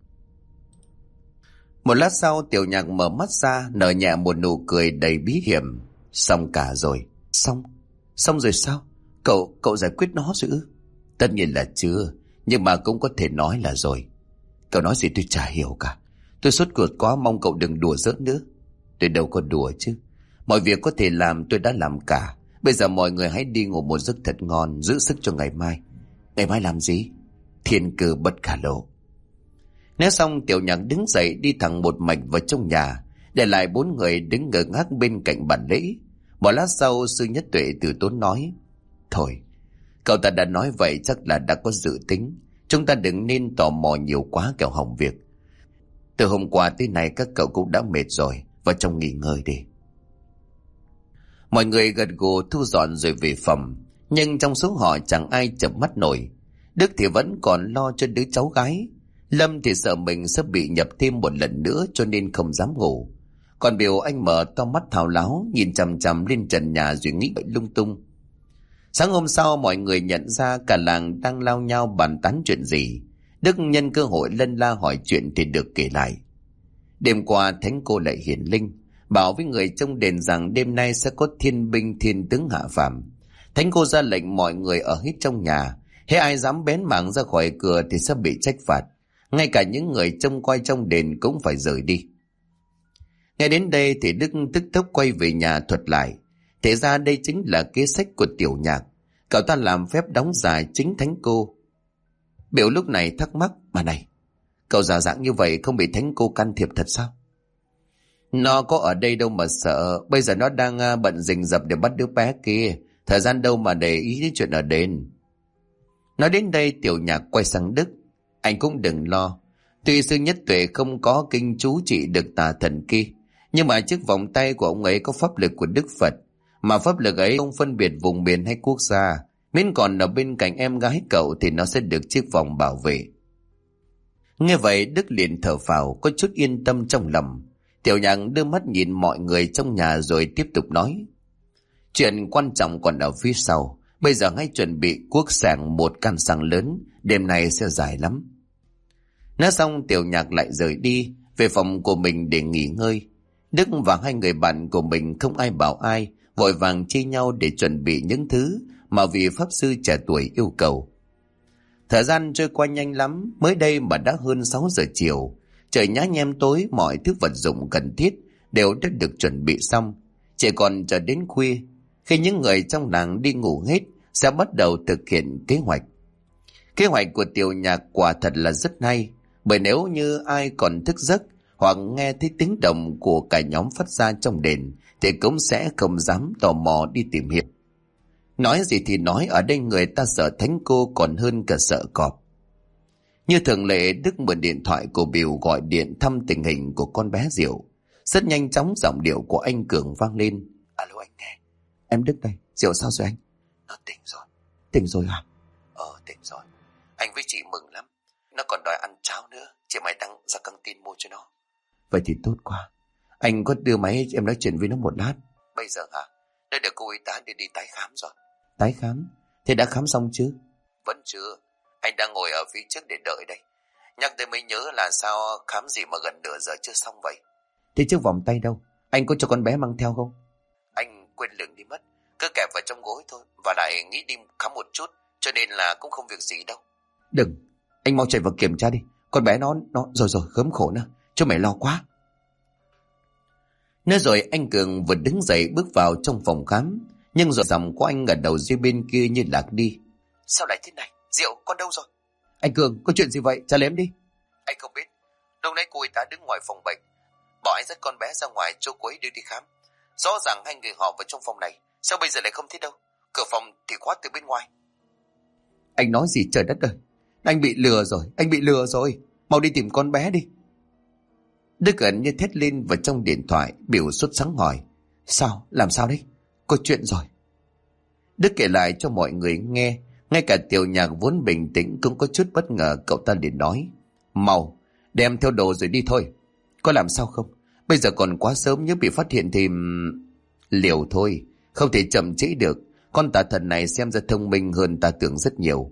Speaker 1: Một lát sau, Tiểu Nhạc mở mắt ra, nở nhẹ một nụ cười đầy bí hiểm. Xong cả rồi. Xong rồi sao? Cậu giải quyết nó rồi ư? Tất nhiên là chưa, nhưng mà cũng có thể nói là rồi. Cậu nói gì tôi chả hiểu cả. Tôi sốt ruột quá, mong cậu đừng đùa giỡn nữa. Tôi đâu có đùa chứ. Mọi việc có thể làm tôi đã làm cả. Bây giờ mọi người hãy đi ngủ một giấc thật ngon, giữ sức cho ngày mai. Ngày mai làm gì? Thiên cơ bất khả lộ. Nói xong, Tiểu Nhạc đứng dậy đi thẳng một mạch vào trong nhà, để lại 4 người đứng ngơ ngác bên cạnh bàn lễ. Một lát sau, Sư Nhất Tuệ từ tốn nói: Thôi, cậu ta đã nói vậy chắc là đã có dự tính. Chúng ta đừng nên tò mò nhiều quá kẻo hỏng việc. Từ hôm qua tới nay các cậu cũng đã mệt rồi, vào trong nghỉ ngơi đi. Mọi người gật gù thu dọn rồi về phòng, nhưng trong số họ chẳng ai chợp mắt nổi. Đức thì vẫn còn lo cho đứa cháu gái. Lâm thì sợ mình sẽ bị nhập thêm một lần nữa cho nên không dám ngủ. Còn Biểu, anh mở to mắt thao láo nhìn chằm chằm lên trần nhà rồi nghĩ bậy lung tung. Sáng hôm sau, mọi người nhận ra cả làng đang lao nhau bàn tán chuyện gì. Đức nhân cơ hội lân la hỏi chuyện thì được kể lại. Đêm qua Thánh Cô lại hiển linh, bảo với người trong đền rằng đêm nay sẽ có thiên binh thiên tướng hạ phàm. Thánh Cô ra lệnh mọi người ở hết trong nhà, hễ ai dám bén mảng ra khỏi cửa thì sẽ bị trách phạt. Ngay cả những người trông coi trong đền cũng phải rời đi. Nghe đến đây thì Đức tức tốc quay về nhà thuật lại. Thế ra đây chính là kế sách của Tiểu Nhạc. Cậu ta làm phép đóng giả chính Thánh Cô. Biểu lúc này thắc mắc: Mà này, cậu giả dạng như vậy không bị Thánh Cô can thiệp thật sao? Nó có ở đây đâu mà sợ. Bây giờ nó đang bận rình rập để bắt đứa bé kia, thời gian đâu mà để ý đến chuyện ở đền. Nói đến đây, Tiểu Nhạc quay sang Đức: Anh cũng đừng lo. Tuy sư Nhất Tuệ không có kinh chú trị được tà thần kia, nhưng mà chiếc vòng tay của ông ấy có pháp lực của Đức Phật, mà pháp lực ấy không phân biệt vùng miền hay quốc gia, miễn còn ở bên cạnh em gái cậu thì nó sẽ được chiếc vòng bảo vệ. Nghe vậy Đức liền thở phào, có chút yên tâm trong lòng. Tiểu Nhạc đưa mắt nhìn mọi người trong nhà rồi tiếp tục nói: chuyện quan trọng còn ở phía sau, bây giờ hãy chuẩn bị cuốc sàng một căn xăng lớn, đêm nay sẽ dài lắm. Nói xong Tiểu Nhạc lại rời đi về phòng của mình để nghỉ ngơi. Đức và hai người bạn của mình không ai bảo ai, vội vàng chia nhau để chuẩn bị những thứ mà vị pháp sư trẻ tuổi yêu cầu. Thời gian trôi qua nhanh lắm, mới đây mà đã hơn 6 giờ chiều. Trời nhá nhem tối, mọi thứ vật dụng cần thiết đều đã được chuẩn bị xong. Chỉ còn chờ đến khuya, khi những người trong làng đi ngủ hết, sẽ bắt đầu thực hiện kế hoạch. Kế hoạch của Tiểu Nhạc quả thật là rất hay, bởi nếu như ai còn thức giấc hoặc nghe thấy tiếng động của cả nhóm phát ra trong đền thì cũng sẽ không dám tò mò đi tìm hiểu. Nói gì thì nói, ở đây người ta sợ thánh cô còn hơn cả sợ cọp. Như thường lệ, Đức mượn điện thoại của Biểu gọi điện thăm tình hình của con bé Diệu. Rất nhanh chóng giọng điệu của anh Cường vang lên.
Speaker 2: Alo anh nghe.
Speaker 1: Em Đức đây, Diệu sao rồi anh?
Speaker 2: Nó tỉnh rồi.
Speaker 1: Tỉnh rồi à?
Speaker 2: Tỉnh rồi. Anh với chị mừng lắm. Nó còn đòi ăn cháo nữa. Chị mày đang ra căng tin mua cho nó.
Speaker 1: Vậy thì tốt quá. Anh có đưa máy em nói chuyện với nó một lát.
Speaker 2: Bây giờ hả? Đã được cô y tá đưa đi tái khám rồi.
Speaker 1: Tái khám? Thế đã khám xong chứ?
Speaker 2: Vẫn chưa. Anh đang ngồi ở phía trước để đợi đây. Nhắc tới mới nhớ là sao khám gì mà gần nửa giờ chưa xong vậy.
Speaker 1: Thế chiếc vòng tay đâu? Anh có cho con bé mang theo không?
Speaker 2: Anh quên lượng đi mất. Cứ kẹp vào trong gối thôi. Và lại nghĩ đi khám một chút, cho nên là cũng không việc gì đâu.
Speaker 1: Đừng, anh mau chạy vào kiểm tra đi. Con bé nó rồi gớm khổ nữa. Cho mày lo quá. Nói rồi anh Cường vừa đứng dậy bước vào trong phòng khám. Nhưng rồi giọng của anh ở đầu dây bên kia như lạc đi.
Speaker 2: Sao lại thế này? Diệu, con đâu rồi?
Speaker 1: Anh Cường, có chuyện gì vậy? Trả lời em đi.
Speaker 2: Anh không biết. Lúc nãy cô ấy đã đứng ngoài phòng bệnh, bảo anh dắt con bé ra ngoài chỗ cô ấy đưa đi khám. Rõ ràng hai người họ vào trong phòng này, sao bây giờ lại không thấy đâu? Cửa phòng thì khóa từ bên ngoài.
Speaker 1: Anh nói gì trời đất ơi? Anh bị lừa rồi. Mau đi tìm con bé đi. Đức gần như thét lên vào trong điện thoại. Biểu sốt sắng hỏi: Sao? Làm sao đấy? Có chuyện rồi. Đức kể lại cho mọi người nghe. Ngay cả Tiểu Nhạc vốn bình tĩnh cũng có chút bất ngờ. Cậu ta liền nói: Mau đem theo đồ rồi đi thôi. Có làm sao không? Bây giờ còn quá sớm, nếu bị phát hiện thì... Liều thôi, không thể chậm trễ được. Con tà thần này xem ra thông minh hơn ta tưởng rất nhiều.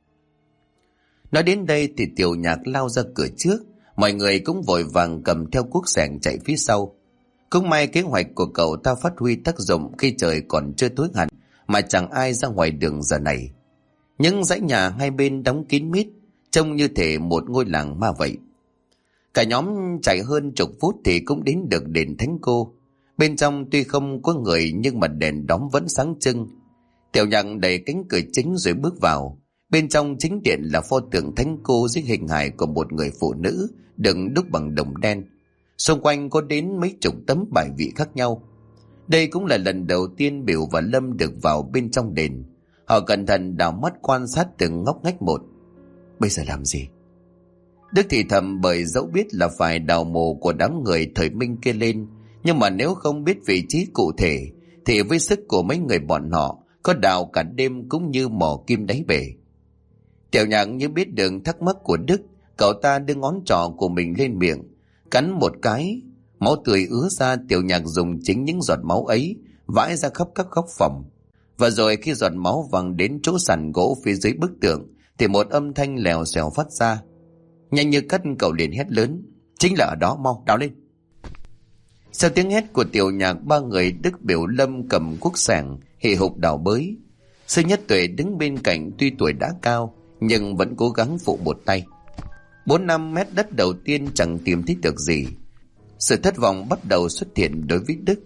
Speaker 1: Nói đến đây thì Tiểu Nhạc lao ra cửa trước. Mọi người cũng vội vàng cầm theo cuốc xẻng chạy phía sau. Cũng may kế hoạch của cậu ta phát huy tác dụng khi trời còn chưa tối hẳn, mà chẳng ai ra ngoài đường giờ này. Những dãy nhà hai bên đóng kín mít, trông như thể một ngôi làng ma vậy. Cả nhóm chạy hơn chục phút thì cũng đến được đền Thánh Cô. Bên trong tuy không có người nhưng mà đèn đóm vẫn sáng trưng. Tiểu Nhạc đẩy cánh cửa chính rồi bước vào. Bên trong chính điện là pho tượng Thánh Cô dưới hình hài của một người phụ nữ được đúc bằng đồng đen. Xung quanh có đến mấy chục tấm bài vị khác nhau. Đây cũng là lần đầu tiên Biểu và Lâm được vào bên trong đền. Họ cẩn thận đào mắt quan sát từng ngóc ngách một. Bây giờ làm gì? Đức thì thầm, bởi dẫu biết là phải đào mộ của đám người thời Minh kia lên, nhưng mà nếu không biết vị trí cụ thể thì với sức của mấy người bọn họ, có đào cả đêm cũng như mò kim đáy bể. Tiểu Nhạc như biết đường thắc mắc của Đức, cậu ta đưa ngón trỏ của mình lên miệng, cắn một cái, máu tươi ứa ra. Tiểu Nhạc dùng chính những giọt máu ấy vãi ra khắp các góc phòng. Và rồi khi giọt máu văng đến chỗ sàn gỗ phía dưới bức tượng thì một âm thanh lèo xèo phát ra. Nhanh như cắt, cậu liền hét lớn: Chính là ở đó, mau đào lên. Sau tiếng hét của Tiểu Nhạc, ba người Đức, Biểu, Lâm cầm cuốc xẻng hì hục đào bới. Sư Nhất Tuệ đứng bên cạnh, tuy tuổi đã cao nhưng vẫn cố gắng phụ một tay. 4-5 mét đất đầu tiên chẳng tìm thấy được gì. Sự thất vọng bắt đầu xuất hiện đối với Đức.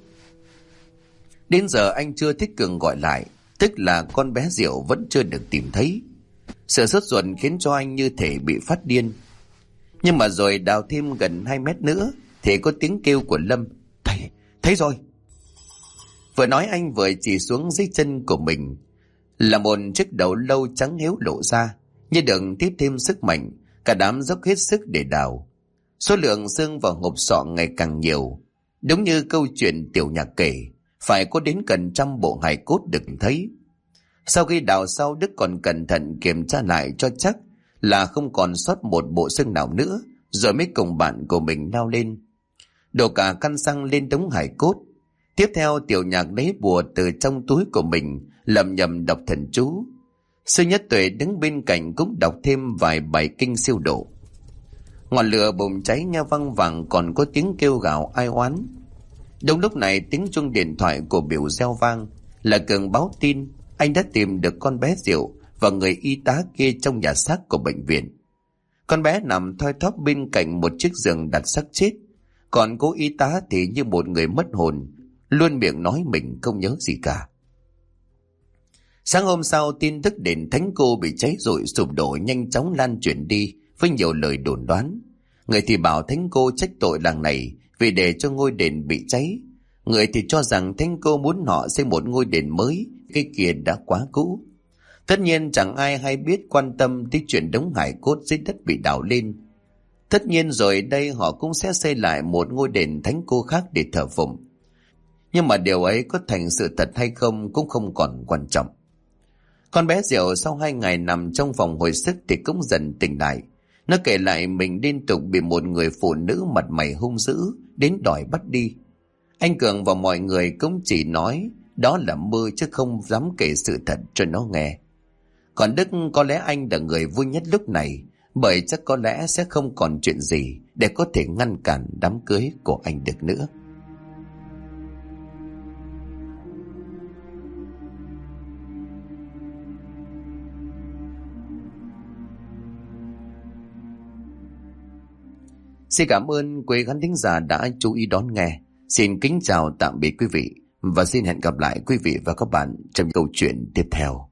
Speaker 1: Đến giờ anh chưa thích Cường gọi lại, tức là con bé Diệu vẫn chưa được tìm thấy. Sự sốt ruột khiến cho anh như thể bị phát điên. Nhưng mà rồi đào thêm gần 2 mét nữa thì có tiếng kêu của Lâm: Thấy rồi. Vừa nói anh vừa chỉ xuống dưới chân của mình là một chiếc đầu lâu trắng héo lộ ra, như được tiếp thêm sức mạnh. Cả đám dốc hết sức để đào. Số lượng xương và hộp sọ ngày càng nhiều. Đúng như câu chuyện tiểu nhạc kể, phải có đến gần 100 bộ hài cốt được thấy. Sau khi đào sau, Đức còn cẩn thận kiểm tra lại cho chắc là không còn sót một bộ xương nào nữa, rồi mới cùng bạn của mình lao lên, đổ cả căn xăng lên đống hài cốt. Tiếp theo, tiểu nhạc lấy bùa từ trong túi của mình, lẩm nhẩm đọc thần chú. Sư Nhất Tuệ đứng bên cạnh cũng đọc thêm vài bài kinh siêu độ. Ngọn lửa bùng cháy nghe văng vẳng, còn có tiếng kêu gào ai oán. Đúng lúc này, tiếng chuông điện thoại của Biểu reo vang, là Cường báo tin anh đã tìm được con bé Diệu và người y tá kia trong nhà xác của bệnh viện. Con bé nằm thoi thóp bên cạnh một chiếc giường đặt xác chết, còn cô y tá thì như một người mất hồn, luôn miệng nói mình không nhớ gì cả. Sáng hôm sau, tin tức đền Thánh Cô bị cháy rụi sụp đổ nhanh chóng lan truyền đi với nhiều lời đồn đoán. Người thì bảo Thánh Cô trách tội làng này vì để cho ngôi đền bị cháy. Người thì cho rằng Thánh Cô muốn họ xây một ngôi đền mới, cái kia đã quá cũ. Tất nhiên chẳng ai hay biết quan tâm tới chuyện đống hài cốt dưới đất bị đào lên. Tất nhiên rồi đây họ cũng sẽ xây lại một ngôi đền Thánh Cô khác để thờ phụng. Nhưng mà điều ấy có thành sự thật hay không cũng không còn quan trọng. Con bé Diệu sau 2 ngày nằm trong phòng hồi sức thì cũng dần tỉnh lại. Nó kể lại mình liên tục bị một người phụ nữ mặt mày hung dữ đến đòi bắt đi. Anh Cường và mọi người cũng chỉ nói đó là mơ chứ không dám kể sự thật cho nó nghe. Còn Đức có lẽ anh là người vui nhất lúc này, bởi chắc có lẽ sẽ không còn chuyện gì để có thể ngăn cản đám cưới của anh được nữa. Xin cảm ơn quý khán thính giả đã chú ý đón nghe. Xin kính chào tạm biệt quý vị và xin hẹn gặp lại quý vị và các bạn trong câu chuyện tiếp theo.